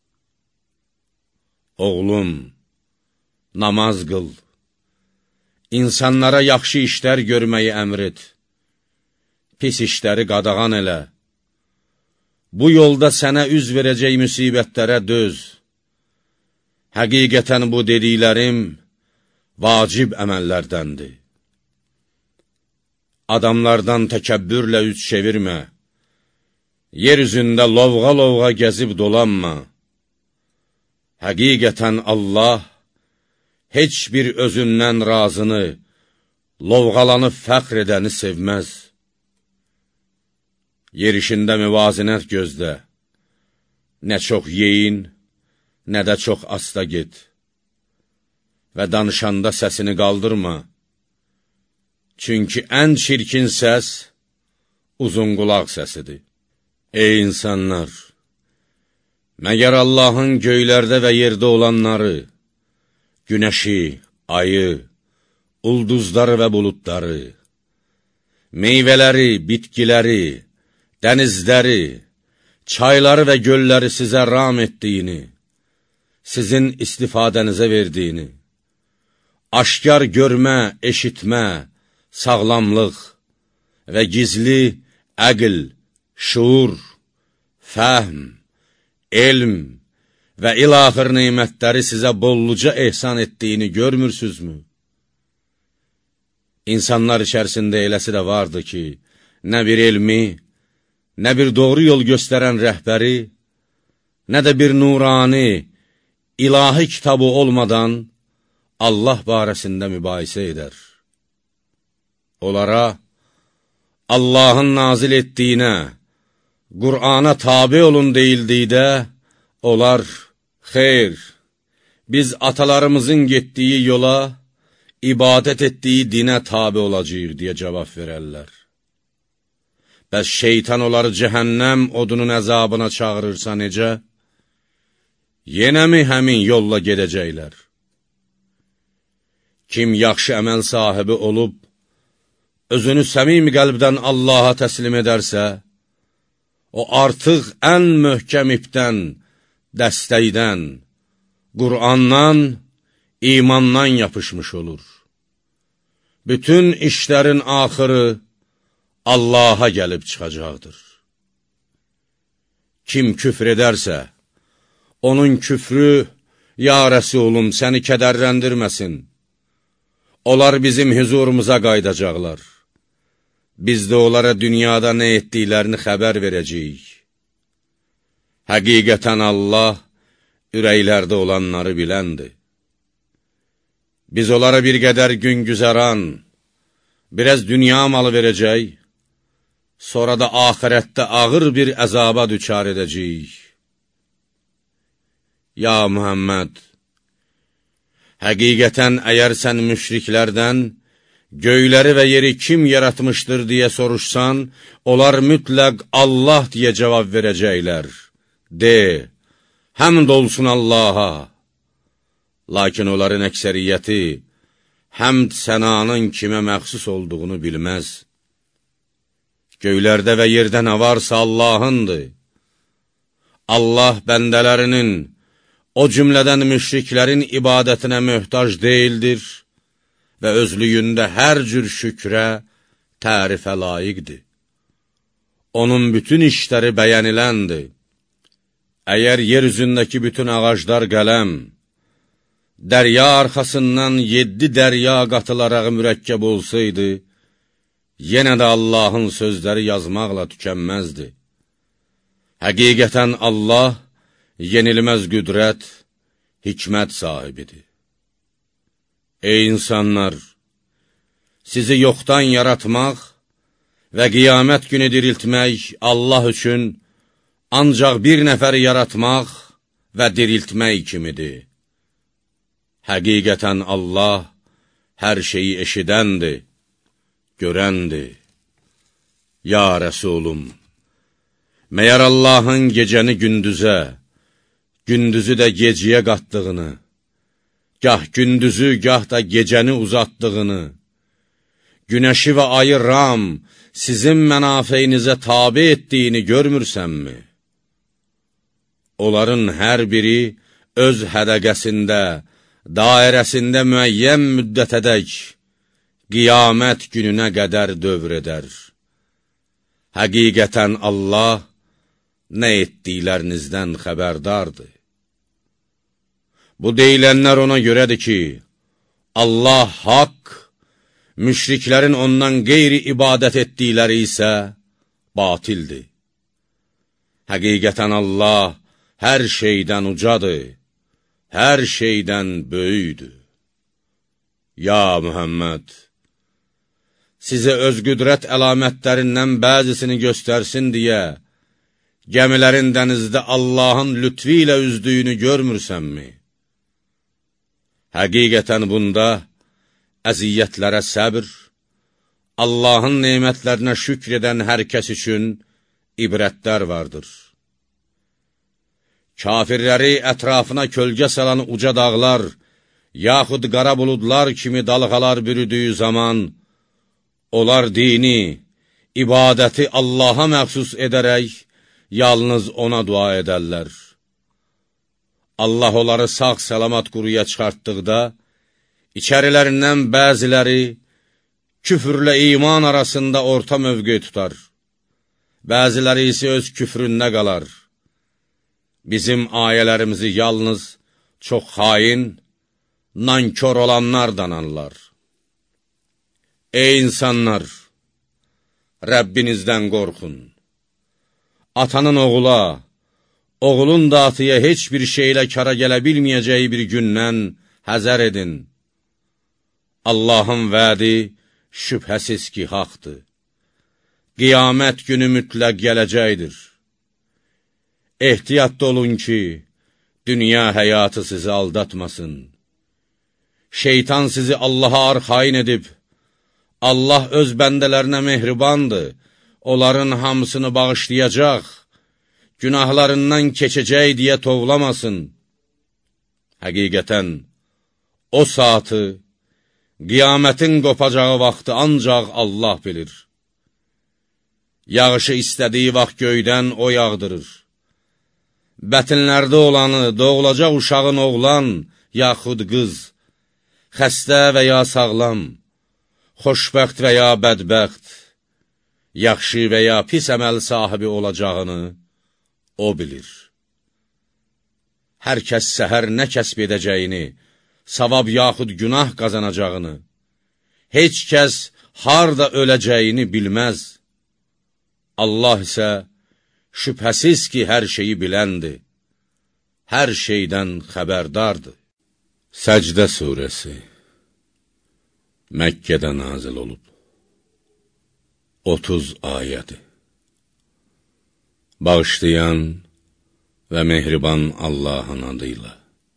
Oğlum, namaz qıl, insanlara yaxşı işlər görməyi əmr et, pis işləri qadağan elə, bu yolda sənə üz verəcək müsibətlərə döz. Həqiqətən bu dediklərim vacib əməllərdəndir. Adamlardan təkəbbürlə üz çevirmə, yer üzündə lovğa-lovğa gəzib dolanma. Həqiqətən Allah heç bir özündən razını, lovğalanıb fəxr edəni sevməz. Yerişində müvazinət gözlə, nə çox yeyin, nə də çox asta get və danışanda səsini qaldırma. Çünki ən çirkin səs uzun qulaq səsidir. Ey insanlar! Məgər Allahın göylərdə və yerdə olanları, günəşi, ayı, ulduzları və buludları, meyvələri, bitkiləri, dənizləri, çayları və gölləri sizə ram etdiyini, sizin istifadənizə verdiyini, aşkar görmə, eşitmə, sağlamlıq və gizli əql, şuur, fəhm, elm və ilaxır neymətləri sizə bolluca ehsan etdiyini görmürsünüzmü? İnsanlar içərisində eləsi də vardı ki, nə bir elmi, nə bir doğru yol göstərən rəhbəri, nə də bir nurani, ilahi kitabı olmadan Allah barəsində mübahisə edər. Onlara Allahın nazil etdiyinə, Qur'ana tabi olun deyildikdə, onlar, xeyr, biz atalarımızın getdiyi yola, ibadət etdiyi dinə tabi olacaq deyə cavab verərlər. Bəs şeytan onları cəhənnəm odunun əzabına çağırırsa necə? Yenə mi həmin yolla gedəcəklər? Kim yaxşı əməl sahibi olub, özünü səmimi qəlbdən Allaha təslim edərsə, o artıq ən möhkəm ipdən, dəstəkdən, Qur'andan, imandan yapışmış olur. Bütün işlərin axırı Allaha gəlib çıxacaqdır. Kim küfr edərsə, onun küfrü, ya Rəsulum, səni kədərləndirməsin. Onlar bizim huzurumuza qaydacaqlar. Biz də onlara dünyada nə etdiklərini xəbər verəcəyik. Həqiqətən Allah ürəklərdə olanları biləndir. Biz onlara bir qədər gün güzəran, biraz dünya malı verəcək, sonra da axirətdə ağır bir əzaba düçar edəcəyik. Ya Muhammed, həqiqətən əgər sən müşriklərdən göyləri və yeri kim yaratmışdır deyə soruşsan, onlar mütləq Allah deyə cavab verəcəklər. De, həmd olsun Allaha. Lakin onların əksəriyyəti həmd sənanın kimə məxsus olduğunu bilməz. Göylərdə və yerdə nə varsa Allahındır. Allah bəndələrinin, o cümlədən müşriklərin ibadətinə möhtac deyildir və özlüyündə hər cür şükrə, tərifə layiqdir. Onun bütün işləri bəyəniləndir. Əgər yer üzündəki bütün ağaclar qələm, dərya arxasından yeddi dərya qatılaraq mürəkkəb olsaydı, yenə də Allahın sözləri yazmaqla tükənməzdi. Həqiqətən Allah yenilməz qüdrət, hikmət sahibidir. Ey insanlar! Sizi yoxdan yaratmaq və qiyamət günü diriltmək Allah üçün ancaq bir nəfəri yaratmaq və diriltmək kimidir. Həqiqətən Allah hər şeyi eşidəndir, görəndir. Ya Rəsulum, məyər Allahın gecəni gündüzə, gündüzü də geciyə qatdığını, gah gündüzü, gah da gecəni uzatdığını, günəşi və ayı ram, sizin mənafeyinizə tabi etdiyini görmürsənmi? Onların hər biri öz hədəqəsində, dairəsində müəyyən müddətədək, qiyamət gününə qədər dövr edər. Həqiqətən Allah nə etdiklərinizdən xəbərdardır. Bu deyilənlər ona görədir ki, Allah haqq, müşriklərin ondan qeyri ibadət etdikləri isə batildir. Həqiqətən Allah hər şeydən ucadır, hər şeydən böyüdür. Ya Muhammed, sizə öz qüdrət əlamətlərindən bəzisini göstərsin deyə, gəmilərin dənizdə Allahın lütfi ilə üzdüyünü görmürsənmi? Həqiqətən bunda əziyyətlərə səbr, Allahın neymətlərinə şükr edən hər kəs üçün ibrətlər vardır. Kafirləri ətrafına kölgə salan uca dağlar, yaxud qara buludlar kimi dalğalar bürüdüyü zaman, onlar dini, ibadəti Allaha məxsus edərək, yalnız ona dua edərlər. Allah onları sağ-salamat quruya çıxartdıqda, İçərilərindən bəziləri küfürlə iman arasında orta mövqe tutar. Bəziləri isə öz küfründə qalar. Bizim ayələrimizi yalnız çox xain, nankör olanlar danarlar. Ey insanlar! Rəbbinizdən qorxun. Atanın oğula, oğulun da atıya heç bir şeylə kara gələ bilməyəcəyi bir gündən həzər edin. Allahın vədi şübhəsiz ki, haqdır. Qiyamət günü mütləq gələcəkdir. Ehtiyatda olun ki, dünya həyatı sizi aldatmasın. Şeytan sizi Allaha arxain edib, Allah öz bəndələrinə mehribandır, onların hamısını bağışlayacaq, günahlarından keçəcək deyə tovlamasın. Həqiqətən, o saatı, Qiyamətin qopacağı vaxtı ancaq Allah bilir. Yağışı istədiyi vaxt göydən o yağdırır. Bətinlərdə olanı, doğulacaq uşağın oğlan, yaxud qız, xəstə və ya sağlam, xoşbəxt və ya bədbəxt, yaxşı və ya pis əməl sahibi olacağını o bilir. Hər kəs səhər nə kəsb edəcəyini, savab yaxud günah qazanacağını, heç kəs harda öləcəyini bilməz. Allah isə şübhəsiz ki, hər şeyi biləndir, hər şeydən xəbərdardır. Səcdə surəsi Məkkədə nazil olub, otuz ayədir. Bağışlayan və mehriban Allahın adıyla.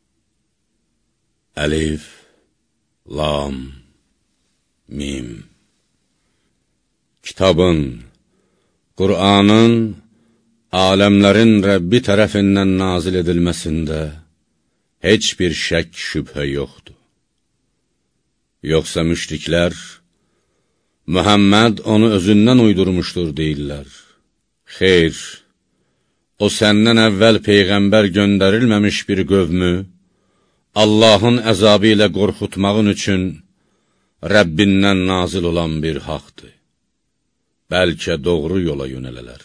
Əlif, Lam, Mim. Kitabın, Qur'anın, aləmlərin Rəbbi tərəfindən nazil edilməsində heç bir şək şübhə yoxdur. Yoxsa müşriklər, Muhammed onu özündən uydurmuşdur deyirlər. Xeyr, o səndən əvvəl Peyğəmbər göndərilməmiş bir qövmü, Allahın əzabı ilə qorxutmağın üçün Rəbbindən nazil olan bir haqdır. Bəlkə doğru yola yönələlər.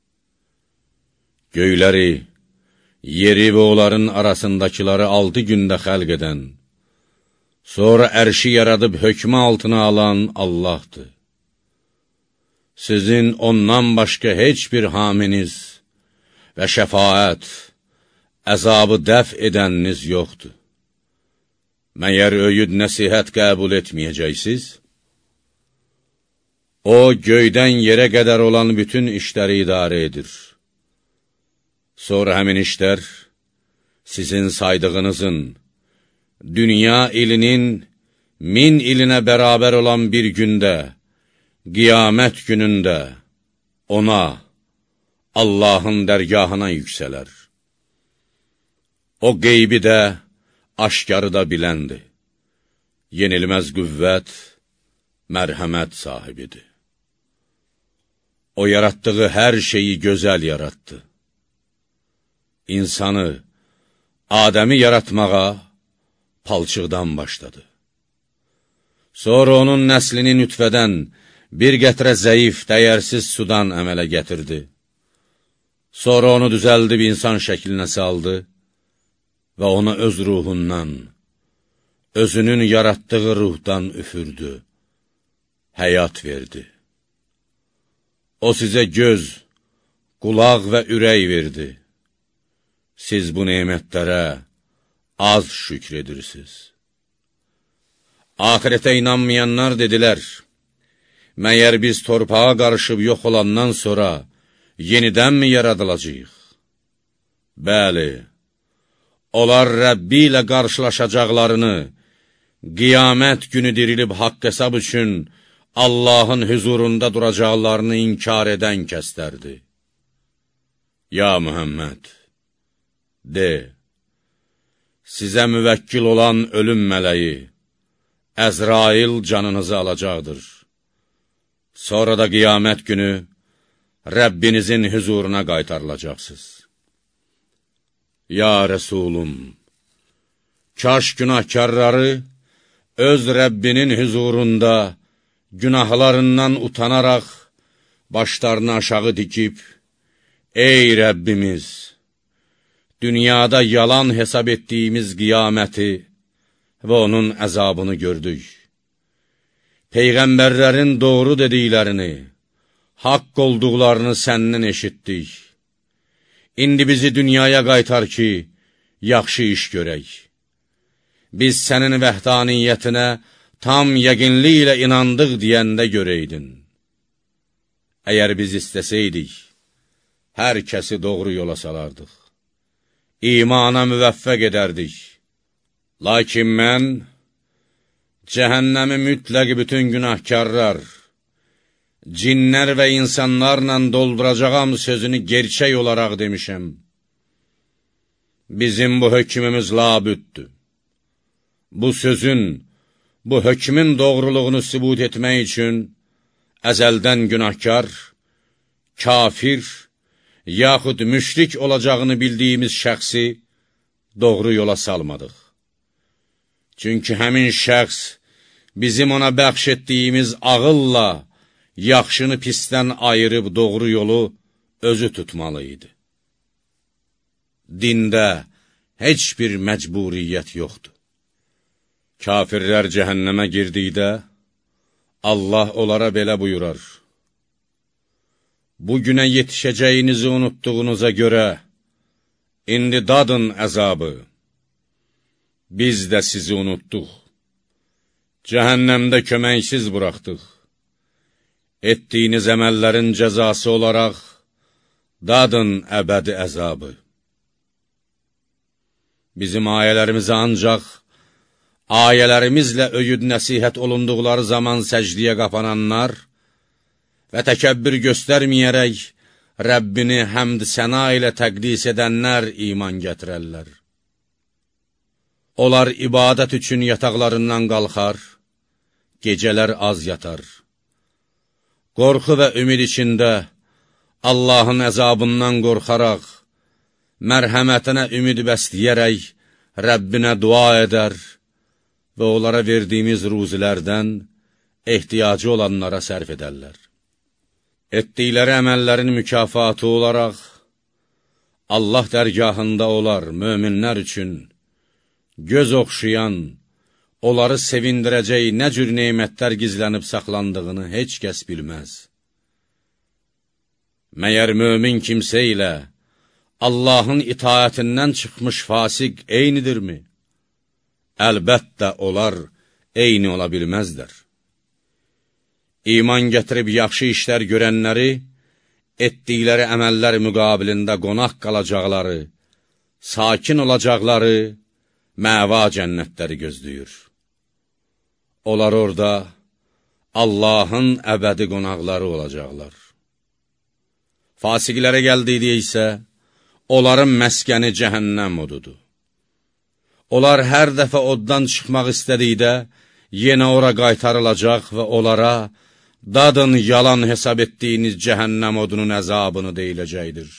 Göyləri, yeri və onların arasındakiləri altı gündə xəlq edən, sonra ərşi yaradıb hökmə altına alan Allahdır. Sizin ondan başqa heç bir haminiz və şəfaət, əzabı dəf edəniniz yoxdur. Məyər öyüd nəsihət qəbul etməyəcəksiniz? O, göydən yerə qədər olan bütün işləri idarə edir. Sonra həmin işlər sizin saydığınızın, dünya ilinin min ilinə bərabər olan bir gündə, qiyamət günündə ona, Allahın dərgahına yüksələr. O qeybi də, aşkarı da biləndir. Yenilməz qüvvət, mərhəmət sahibidir. O yaratdığı hər şeyi gözəl yaratdı. İnsanı, Adəmi yaratmağa palçıqdan başladı. Sonra onun nəslini nütfədən bir qətrə zəif, dəyərsiz sudan əmələ gətirdi. Sonra onu düzəldib insan şəklinə saldı və ona öz ruhundan, özünün yaratdığı ruhdan üfürdü, həyat verdi. O sizə göz, qulaq və ürək verdi. Siz bu nemətlərə az şükr edirsiniz. Ahirətə inanmayanlar dedilər, məyər biz torpağa qarışıb yox olandan sonra yenidənmi yaradılacaq? Bəli, onlar Rəbbi ilə qarşılaşacaqlarını, qiyamət günü dirilib haqq hesab üçün Allahın hüzurunda duracaqlarını inkar edən kəslərdi. Ya Mühəmməd, de, sizə müvəkkil olan ölüm mələyi, Əzrail canınızı alacaqdır. Sonra da qiyamət günü Rəbbinizin hüzuruna qaytarılacaqsınız. Ya Rəsulum, kaş günahkarları öz Rəbbinin hüzurunda günahlarından utanaraq başlarını aşağı dikib, ey Rəbbimiz, dünyada yalan hesab etdiyimiz qiyaməti və onun əzabını gördük. Peyğəmbərlərin doğru dediklərini, haqq olduqlarını səndən eşitdik. İndi bizi dünyaya qaytar ki, yaxşı iş görək. Biz sənin vəhdaniyyətinə tam yəqinli ilə inandıq deyəndə görəydin. Əgər biz istəsəydik, hər kəsi doğru yola salardıq. İmana müvəffəq edərdik. Lakin mən, cəhənnəmi mütləq bütün günahkarlar, cinlər və insanlarla dolduracağam sözünü gerçək olaraq demişəm. Bizim bu hökmümüz labüddür. Bu sözün, bu hökmün doğruluğunu sübut etmək üçün əzəldən günahkar, kafir, yaxud müşrik olacağını bildiyimiz şəxsi doğru yola salmadıq. Çünki həmin şəxs bizim ona bəxş etdiyimiz ağılla yaxşını pisdən ayırıb doğru yolu özü tutmalı idi. Dində heç bir məcburiyyət yoxdur. Kafirlər cəhənnəmə girdikdə, Allah onlara belə buyurar. Bugünə yetişəcəyinizi unutduğunuza görə, indi dadın əzabı. Biz də sizi unutduq. Cəhənnəmdə köməksiz buraxdıq. Etdiyiniz əməllərin cəzası olaraq, dadın əbədi əzabı. Bizim ayələrimizi ancaq, ayələrimizlə öyüd nəsihət olunduqları zaman səcdiyə qapananlar və təkəbbür göstərməyərək Rəbbini həmd səna ilə təqdis edənlər iman gətirərlər. Onlar ibadət üçün yataqlarından qalxar, gecələr az yatar. Qorxu və ümid içində Allahın əzabından qorxaraq, mərhəmətinə ümid bəsləyərək Rəbbinə dua edər və onlara verdiyimiz ruzilərdən ehtiyacı olanlara sərf edərlər. Etdikləri əməllərin mükafatı olaraq, Allah dərgahında olar möminlər üçün göz oxşayan, onları sevindirəcək nə cür neymətlər gizlənib saxlandığını heç kəs bilməz. Məyər mömin kimsə ilə Allahın itaətindən çıxmış fasiq eynidirmi? Əlbəttə, onlar eyni ola bilməzlər. İman gətirib yaxşı işlər görənləri, etdikləri əməllər müqabilində qonaq qalacaqları, sakin olacaqları məva cənnətləri gözləyir. Onlar orada Allahın əbədi qonaqları olacaqlar. Fasiqlərə gəldikdə isə, onların məskəni cəhənnəm odudur. Onlar hər dəfə oddan çıxmaq istədikdə, yenə ora qaytarılacaq və onlara, dadın yalan hesab etdiyiniz cəhənnəm odunun əzabını deyiləcəkdir.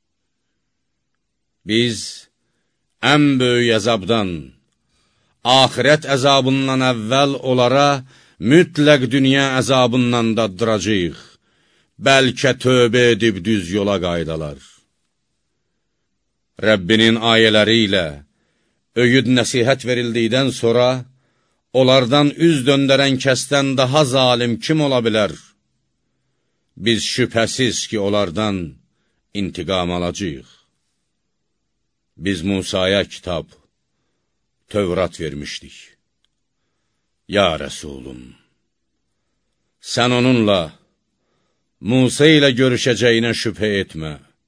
Biz ən böyük əzabdan, axirət əzabından əvvəl onlara mütləq dünya əzabından daddıracaq, bəlkə tövbə edib düz yola qaydalar. Rəbbinin ayələri ilə öyüd nəsihət verildikdən sonra, onlardan üz döndərən kəsdən daha zalim kim ola bilər? Biz şübhəsiz ki, onlardan intiqam alacağıq. Biz Musaya kitab, Tövrat vermişdik. Ya Rəsulum, sən onunla, Musa ilə görüşəcəyinə şübhə etmə.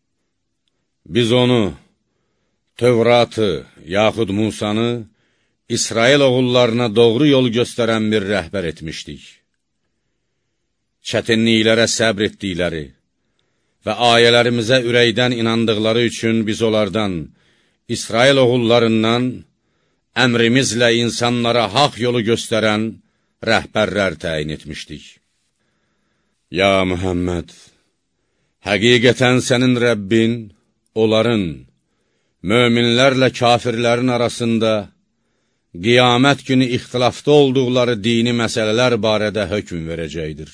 Biz onu, Tövratı, yaxud Musanı, İsrail oğullarına doğru yol göstərən bir rəhbər etmişdik. Çətinliklərə səbr etdikləri və ayələrimizə ürəkdən inandıqları üçün biz onlardan, İsrail oğullarından, əmrimizlə insanlara haq yolu göstərən rəhbərlər təyin etmişdik. Ya Muhammed, həqiqətən sənin Rəbbin, onların, möminlərlə kafirlərin arasında, qiyamət günü ixtilafda olduqları dini məsələlər barədə hökm verəcəkdir.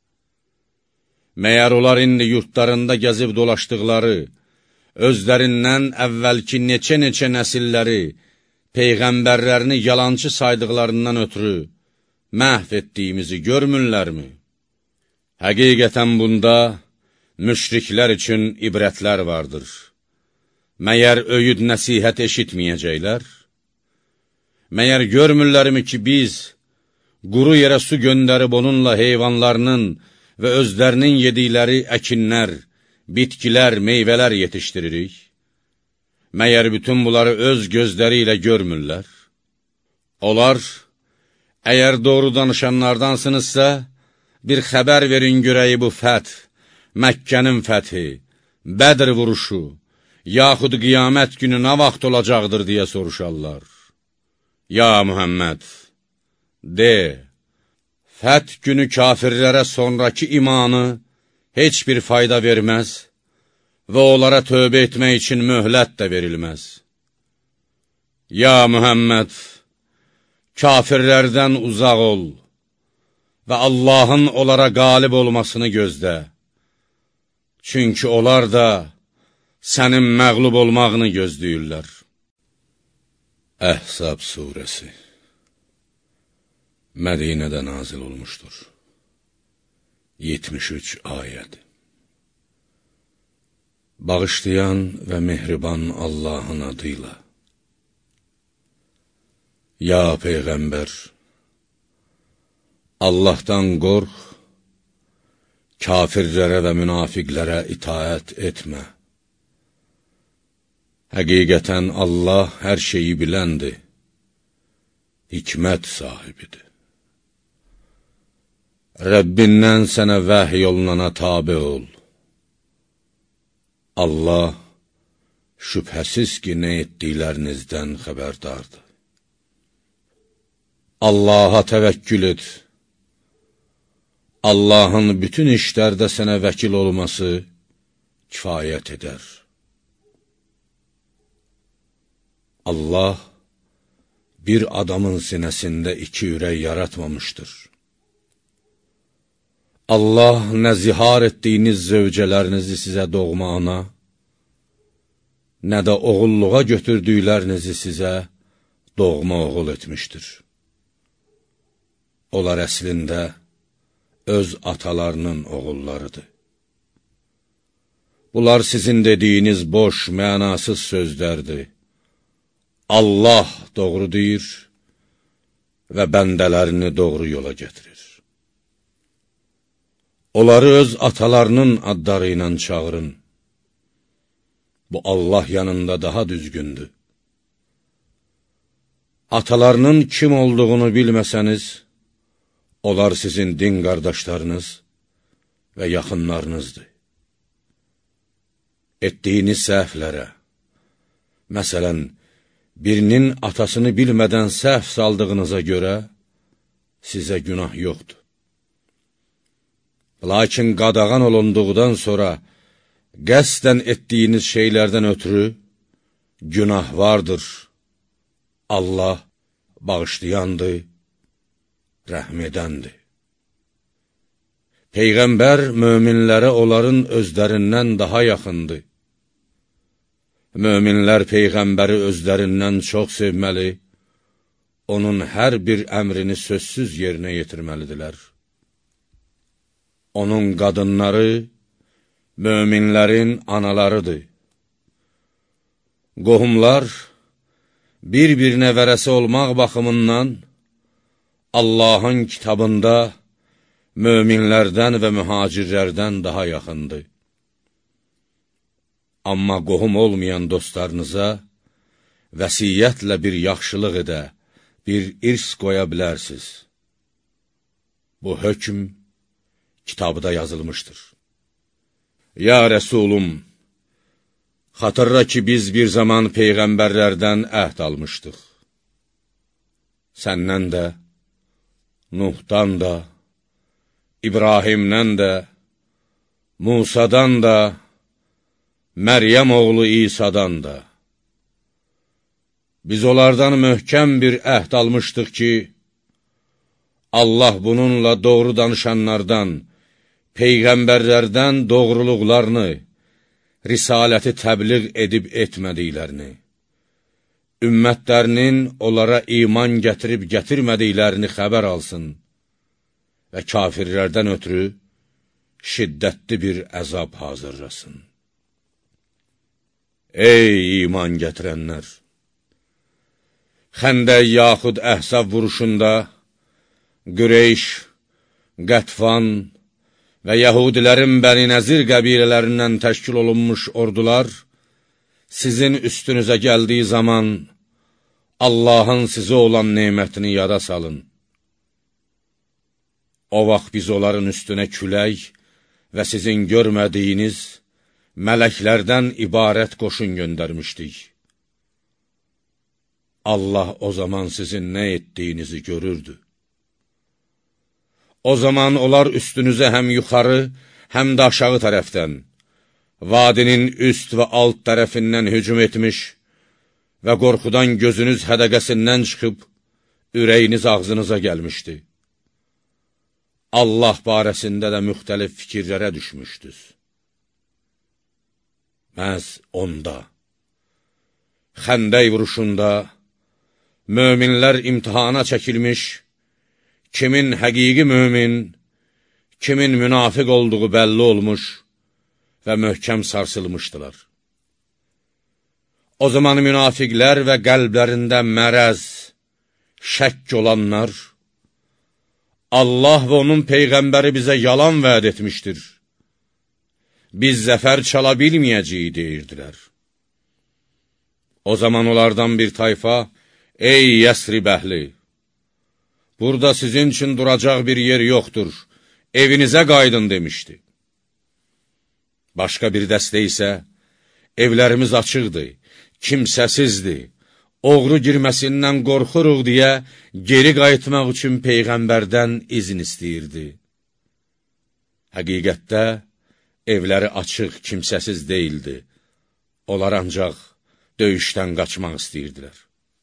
Məyər onlar indi yurtlarında gəzib dolaşdıqları, özlərindən əvvəlki neçə-neçə nəsilləri, peyğəmbərlərini yalancı saydıqlarından ötürü məhv etdiyimizi görmürlərmi? Həqiqətən bunda müşriklər üçün ibrətlər vardır. Məyər öyüd nəsihət eşitməyəcəklər? Məyər görmürlərmi ki, biz quru yerə su göndərib onunla heyvanlarının və özlərinin yedikləri əkinlər, bitkilər, meyvələr yetişdiririk? Məyər bütün bunları öz gözləri ilə görmürlər? Onlar, əgər doğru danışanlardansınızsa, bir xəbər verin görəyi bu fəth, Məkkənin fəthi, Bədr vuruşu, yaxud qiyamət günü nə vaxt olacaqdır deyə soruşarlar. Ya Muhammed, de, fəth günü kafirlərə sonraki imanı heç bir fayda verməz və onlara tövbə etmək üçün möhlət də verilməz. Ya Muhammed, kafirlərdən uzaq ol və Allahın onlara qalib olmasını gözlə. Çünki onlar da sənin məğlub olmağını gözləyirlər. Əhzab surəsi Mədinədə nazil olmuşdur. yetmiş üç ayəd. Bağışlayan və mehriban Allahın adıyla. Ya Peyğəmbər, Allahdan qorx, kafirlərə və münafiqlərə itaət etmə. Həqiqətən Allah hər şeyi biləndir, hikmət sahibidir. Rəbbindən sənə vəhy olunana tabi ol. Allah şübhəsiz ki, nə etdiklərinizdən xəbərdardır. Allaha təvəkkül et. Allahın bütün işlərdə sənə vəkil olması kifayət edər. Allah bir adamın sinəsində iki ürək yaratmamışdır. Allah nə zihar etdiyiniz zövcələrinizi sizə doğma ana, nə də oğulluğa götürdüklərinizi sizə doğma oğul etmişdir. Onlar əslində öz atalarının oğullarıdır. Bunlar sizin dediyiniz boş, mənasız sözlərdir. Allah doğru deyir və bəndələrini doğru yola gətirir. Onları öz atalarının adları ilə çağırın. Bu Allah yanında daha düzgündür. atalarının kim olduğunu bilməsəniz, onlar sizin din qardaşlarınız və yaxınlarınızdır. Etdiyiniz səhvlərə, məsələn, birinin atasını bilmədən səhv saldığınıza görə sizə günah yoxdur. Lakin qadağan olunduqdan sonra qəsdən etdiyiniz şeylərdən ötürü günah vardır. Allah bağışlayandır, rəhm edəndir. Peyğəmbər möminlərə onların özlərindən daha yaxındır. Möminlər Peyğəmbəri özlərindən çox sevməli, onun hər bir əmrini sözsüz yerinə yetirməlidirlər. Onun qadınları möminlərin analarıdır. Qohumlar bir-birinə vərəsə olmaq baxımından Allahın kitabında möminlərdən və mühacirlərdən daha yaxındır. Amma qohum olmayan dostlarınıza vəsiyyətlə bir yaxşılıq edə, bir irs qoya bilərsiniz. Bu hökm kitabda yazılmışdır. Ya Rəsulum, xatırla ki, biz bir zaman peyğəmbərlərdən əhd almışdıq. Səndən də, Nuhdan da, İbrahimdən də, Musadan da, Məryəm oğlu İsa'dan da. Biz onlardan möhkəm bir əhd almışdıq ki, Allah bununla doğru danışanlardan, peyğəmbərlərdən doğruluqlarını, risaləti təbliğ edib etmədiklərini, ümmətlərinin onlara iman gətirib gətirmədiklərini xəbər alsın və kafirlərdən ötürü şiddətli bir əzab hazırlasın. Ey iman gətirənlər! Xəndək yaxud Əhzab vuruşunda Qüreyş, Qətfan və Yahudilərin Bəni Nəzir qəbilələrindən təşkil olunmuş ordular sizin üstünüzə gəldiyi zaman Allahın sizə olan nemətini yada salın. O vaxt biz onların üstünə külək və sizin görmədiyiniz mələklərdən ibarət qoşun göndərmişdik. Allah o zaman sizin nə etdiyinizi görürdü. O zaman onlar üstünüzə həm yuxarı, həm də aşağı tərəfdən, vadinin üst və alt tərəfindən hücum etmiş və qorxudan gözünüz hədəqəsindən çıxıb, ürəyiniz ağzınıza gəlmişdi. Allah barəsində də müxtəlif fikirlərə düşmüşdünüz. Məhz onda, Xəndək vuruşunda, möminlər imtihana çəkilmiş, kimin həqiqi mömin, kimin münafiq olduğu bəlli olmuş və möhkəm sarsılmışdılar. O zaman münafiqlər və qəlblərində mərəz, şəkk olanlar, Allah və onun Peyğəmbəri bizə yalan vəd etmişdir. Biz zəfər çala bilməyəcəyik, deyirdilər. O zaman onlardan bir tayfa, ey Yəsrib əhli! Burada sizin üçün duracaq bir yer yoxdur, evinizə qaydın, demişdi. Başqa bir dəstə isə, evlərimiz açıqdır, kimsəsizdir, oğru girməsindən qorxuruq deyə geri qayıtmaq üçün Peyğəmbərdən izin istəyirdi. Həqiqətdə, evləri açıq, kimsəsiz deyildi. Onlar ancaq döyüşdən qaçmaq istəyirdilər.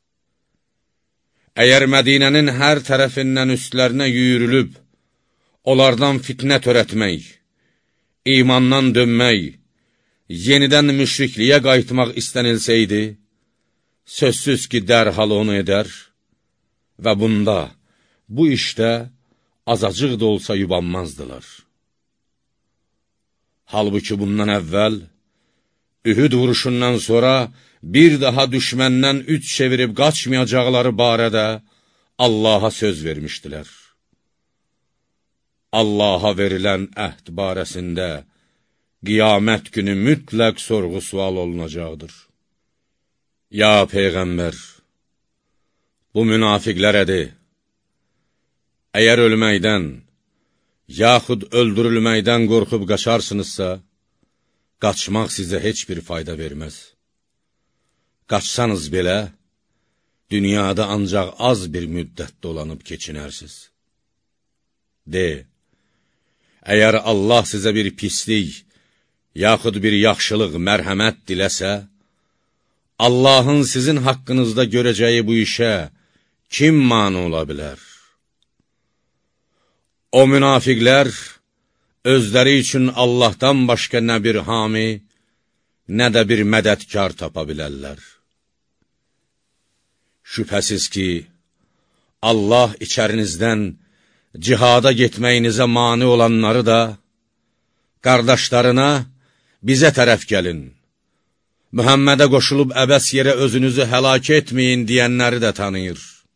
Əgər Mədinənin hər tərəfindən üstlərinə yüyürülüb, onlardan fitnə törətmək, imandan dönmək, yenidən müşrikliyə qayıtmaq istənilsəydi, sözsüz ki, dərhal onu edər və bunda, bu işdə azacıq da olsa yubanmazdılar. Halbuki bundan əvvəl, Ühüd vuruşundan sonra bir daha düşməndən üç çevirib qaçmayacaqları barədə Allaha söz vermişdilər. Allaha verilən əhd barəsində qiyamət günü mütləq sorğu-sual olunacaqdır. Ya Peyğəmbər, Bu münafiqlərə de, əgər ölməkdən, yaxud öldürülməkdən qorxub qaçarsınızsa, qaçmaq sizə heç bir fayda verməz. Qaçsanız belə, dünyada ancaq az bir müddət dolanıb keçinərsiz. De, əgər Allah sizə bir pislik, yaxud bir yaxşılıq, mərhəmət diləsə, Allahın sizin haqqınızda görəcəyi bu işə kim mane ola bilər? O münafiqlər özləri üçün Allahdan başqa nə bir hami, nə də bir mədədkar tapa bilərlər. Şübhəsiz ki, Allah içərinizdən cihada getməyinizə mane olanları da, qardaşlarına bizə tərəf gəlin, Mühəmmədə qoşulub əbəs yerə özünüzü həlak etməyin deyənləri də tanıyır.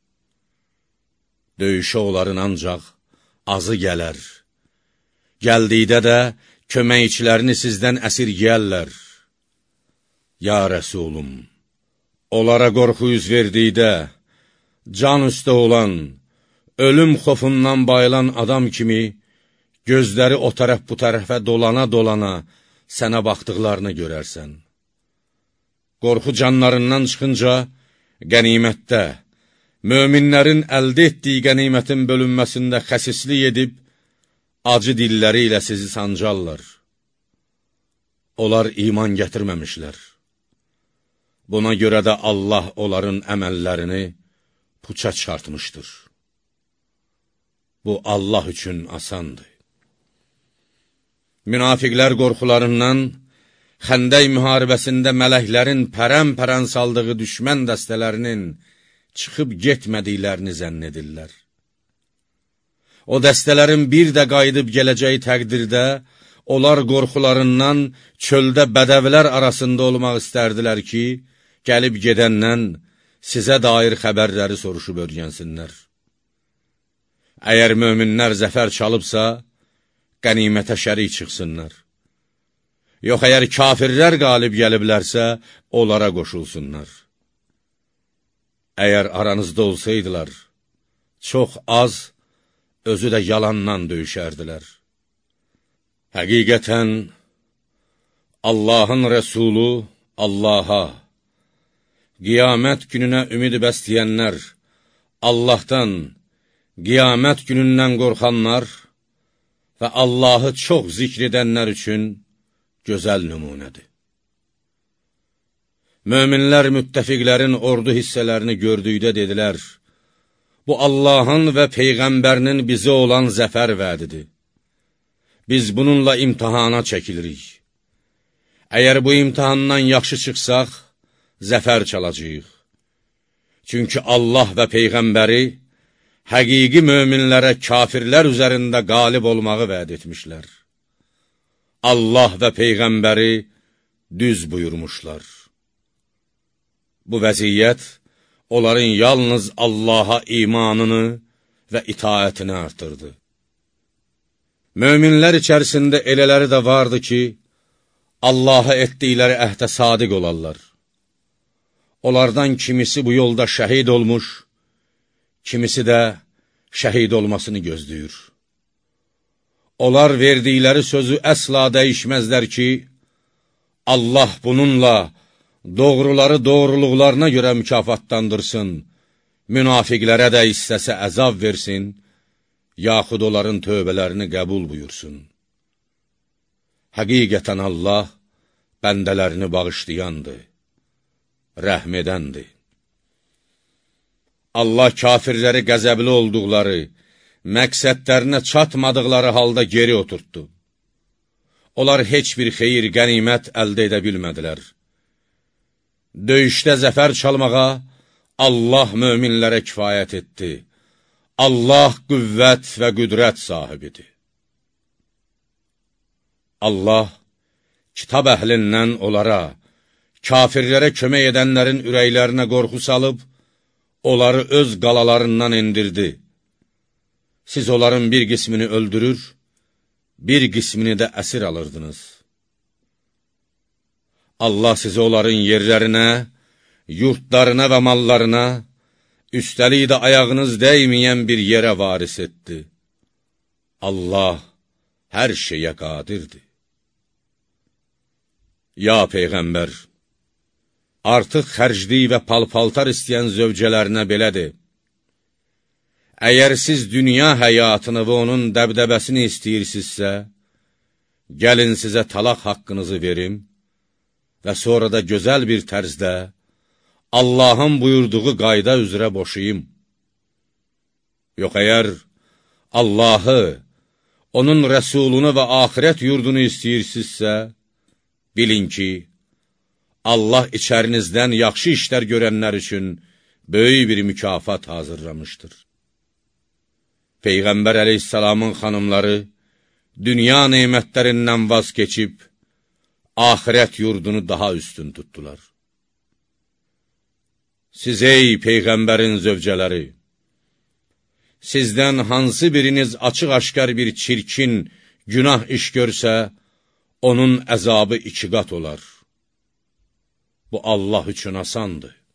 Döyüşə onların ancaq azı gələr. Gəldikdə də köməkçilərini sizdən əsirgəyərlər. Ya Rəsulum, onlara qorxu üz verdikdə, can üstə olan, ölüm xofundan bayılan adam kimi, gözləri o tərəf bu tərəfə dolana-dolana sənə baxdıqlarını görərsən. Qorxu canlarından çıxınca, qənimətdə, möminlərin əldə etdiyi qənimətin bölünməsində xəsislik edib, acı dilləri ilə sizi sancarlar. Onlar iman gətirməmişlər. Buna görə də Allah onların əməllərini puça çıxartmışdır. Bu, Allah üçün asandır. Münafiqlər qorxularından, Xəndək müharibəsində mələklərin pərən-pərən saldığı düşmən dəstələrinin çıxıb getmədiklərini zənn edirlər. O dəstələrin bir də qayıdıb gələcəyi təqdirdə, onlar qorxularından çöldə bədəvilər arasında olmaq istərdilər ki, gəlib gedəndən sizə dair xəbərləri soruşub öyrənsinlər. Əgər möminlər zəfər çalıbsa, qənimətə şərik çıxsınlar. Yox, əgər kafirlər qalib gəliblərsə, onlara qoşulsunlar. Əgər aranızda olsaydılar, çox az, özü də yalandan döyüşərdilər. Həqiqətən, Allahın Rəsulu Allaha, qiyamət gününə ümid bəsləyənlər, Allahdan, qiyamət günündən qorxanlar və Allahı çox zikr edənlər üçün gözəl nümunədir. Möminlər müttəfiqlərin ordu hissələrini gördükdə dedilər, bu Allahın və Peyğəmbərinin bizə olan zəfər vədidir. Biz bununla imtihana çəkilirik. Əgər bu imtihandan yaxşı çıxsaq, zəfər çalacağıq. Çünki Allah və Peyğəmbəri həqiqi möminlərə kafirlər üzərində qalib olmağı vəd etmişlər. Allah və Peyğəmbəri düz buyurmuşlar. Bu vəziyyət, onların yalnız Allaha imanını və itaətini artırdı. Möminlər içərisində elələri də vardı ki, Allaha etdikləri əhdə sadiq olarlar. Onlardan kimisi bu yolda şəhid olmuş, kimisi də şəhid olmasını gözləyir. Onlar verdikləri sözü əsla dəyişməzlər ki, Allah bununla doğruları doğruluqlarına görə mükafatlandırsın, münafiqlərə də istəsə əzab versin, yaxud onların tövbələrini qəbul buyursun. Həqiqətən Allah bəndələrini bağışlayandır, rəhm edəndir. Allah kafirləri qəzəbli olduqları, məqsədlərinə çatmadıqları halda geri oturtdu. Onlar heç bir xeyir, qənimət əldə edə bilmədilər. Döyüşdə zəfər çalmağa Allah möminlərə kifayət etdi. Allah qüvvət və qüdrət sahibidir. Allah kitab əhlindən onlara, kafirlərə kömək edənlərin ürəklərinə qorxu salıb, onları öz qalalarından indirdi. Siz onların bir qismini öldürür, bir qismini də əsir alırdınız. Allah sizi onların yerlərinə, yurtlarına və mallarına, üstəlik də ayağınız dəyməyən bir yerə varis etdi. Allah hər şeyə qadirdir. Ya Peyğəmbər, artıq xərclik və palpaltar istəyən zövcələrinə belədir. Əgər siz dünya həyatını və onun dəbdəbəsini istəyirsinizsə, gəlin sizə talaq haqqınızı verim və sonra da gözəl bir tərzdə Allahın buyurduğu qayda üzrə boşayım. Yox, əgər Allahı, onun rəsulunu və axirət yurdunu istəyirsinizsə, bilin ki, Allah içərinizdən yaxşı işlər görənlər üçün böyük bir mükafat hazırlamışdır. Peyğəmbər əleyhissalamın xanımları dünya neymətlərindən vaz keçib, axirət yurdunu daha üstün tutdular. Siz ey Peyğəmbərin zövcələri, sizdən hansı biriniz açıq-aşkar bir çirkin, günah iş görsə, onun əzabı iki qat olar. Bu Allah üçün asandır.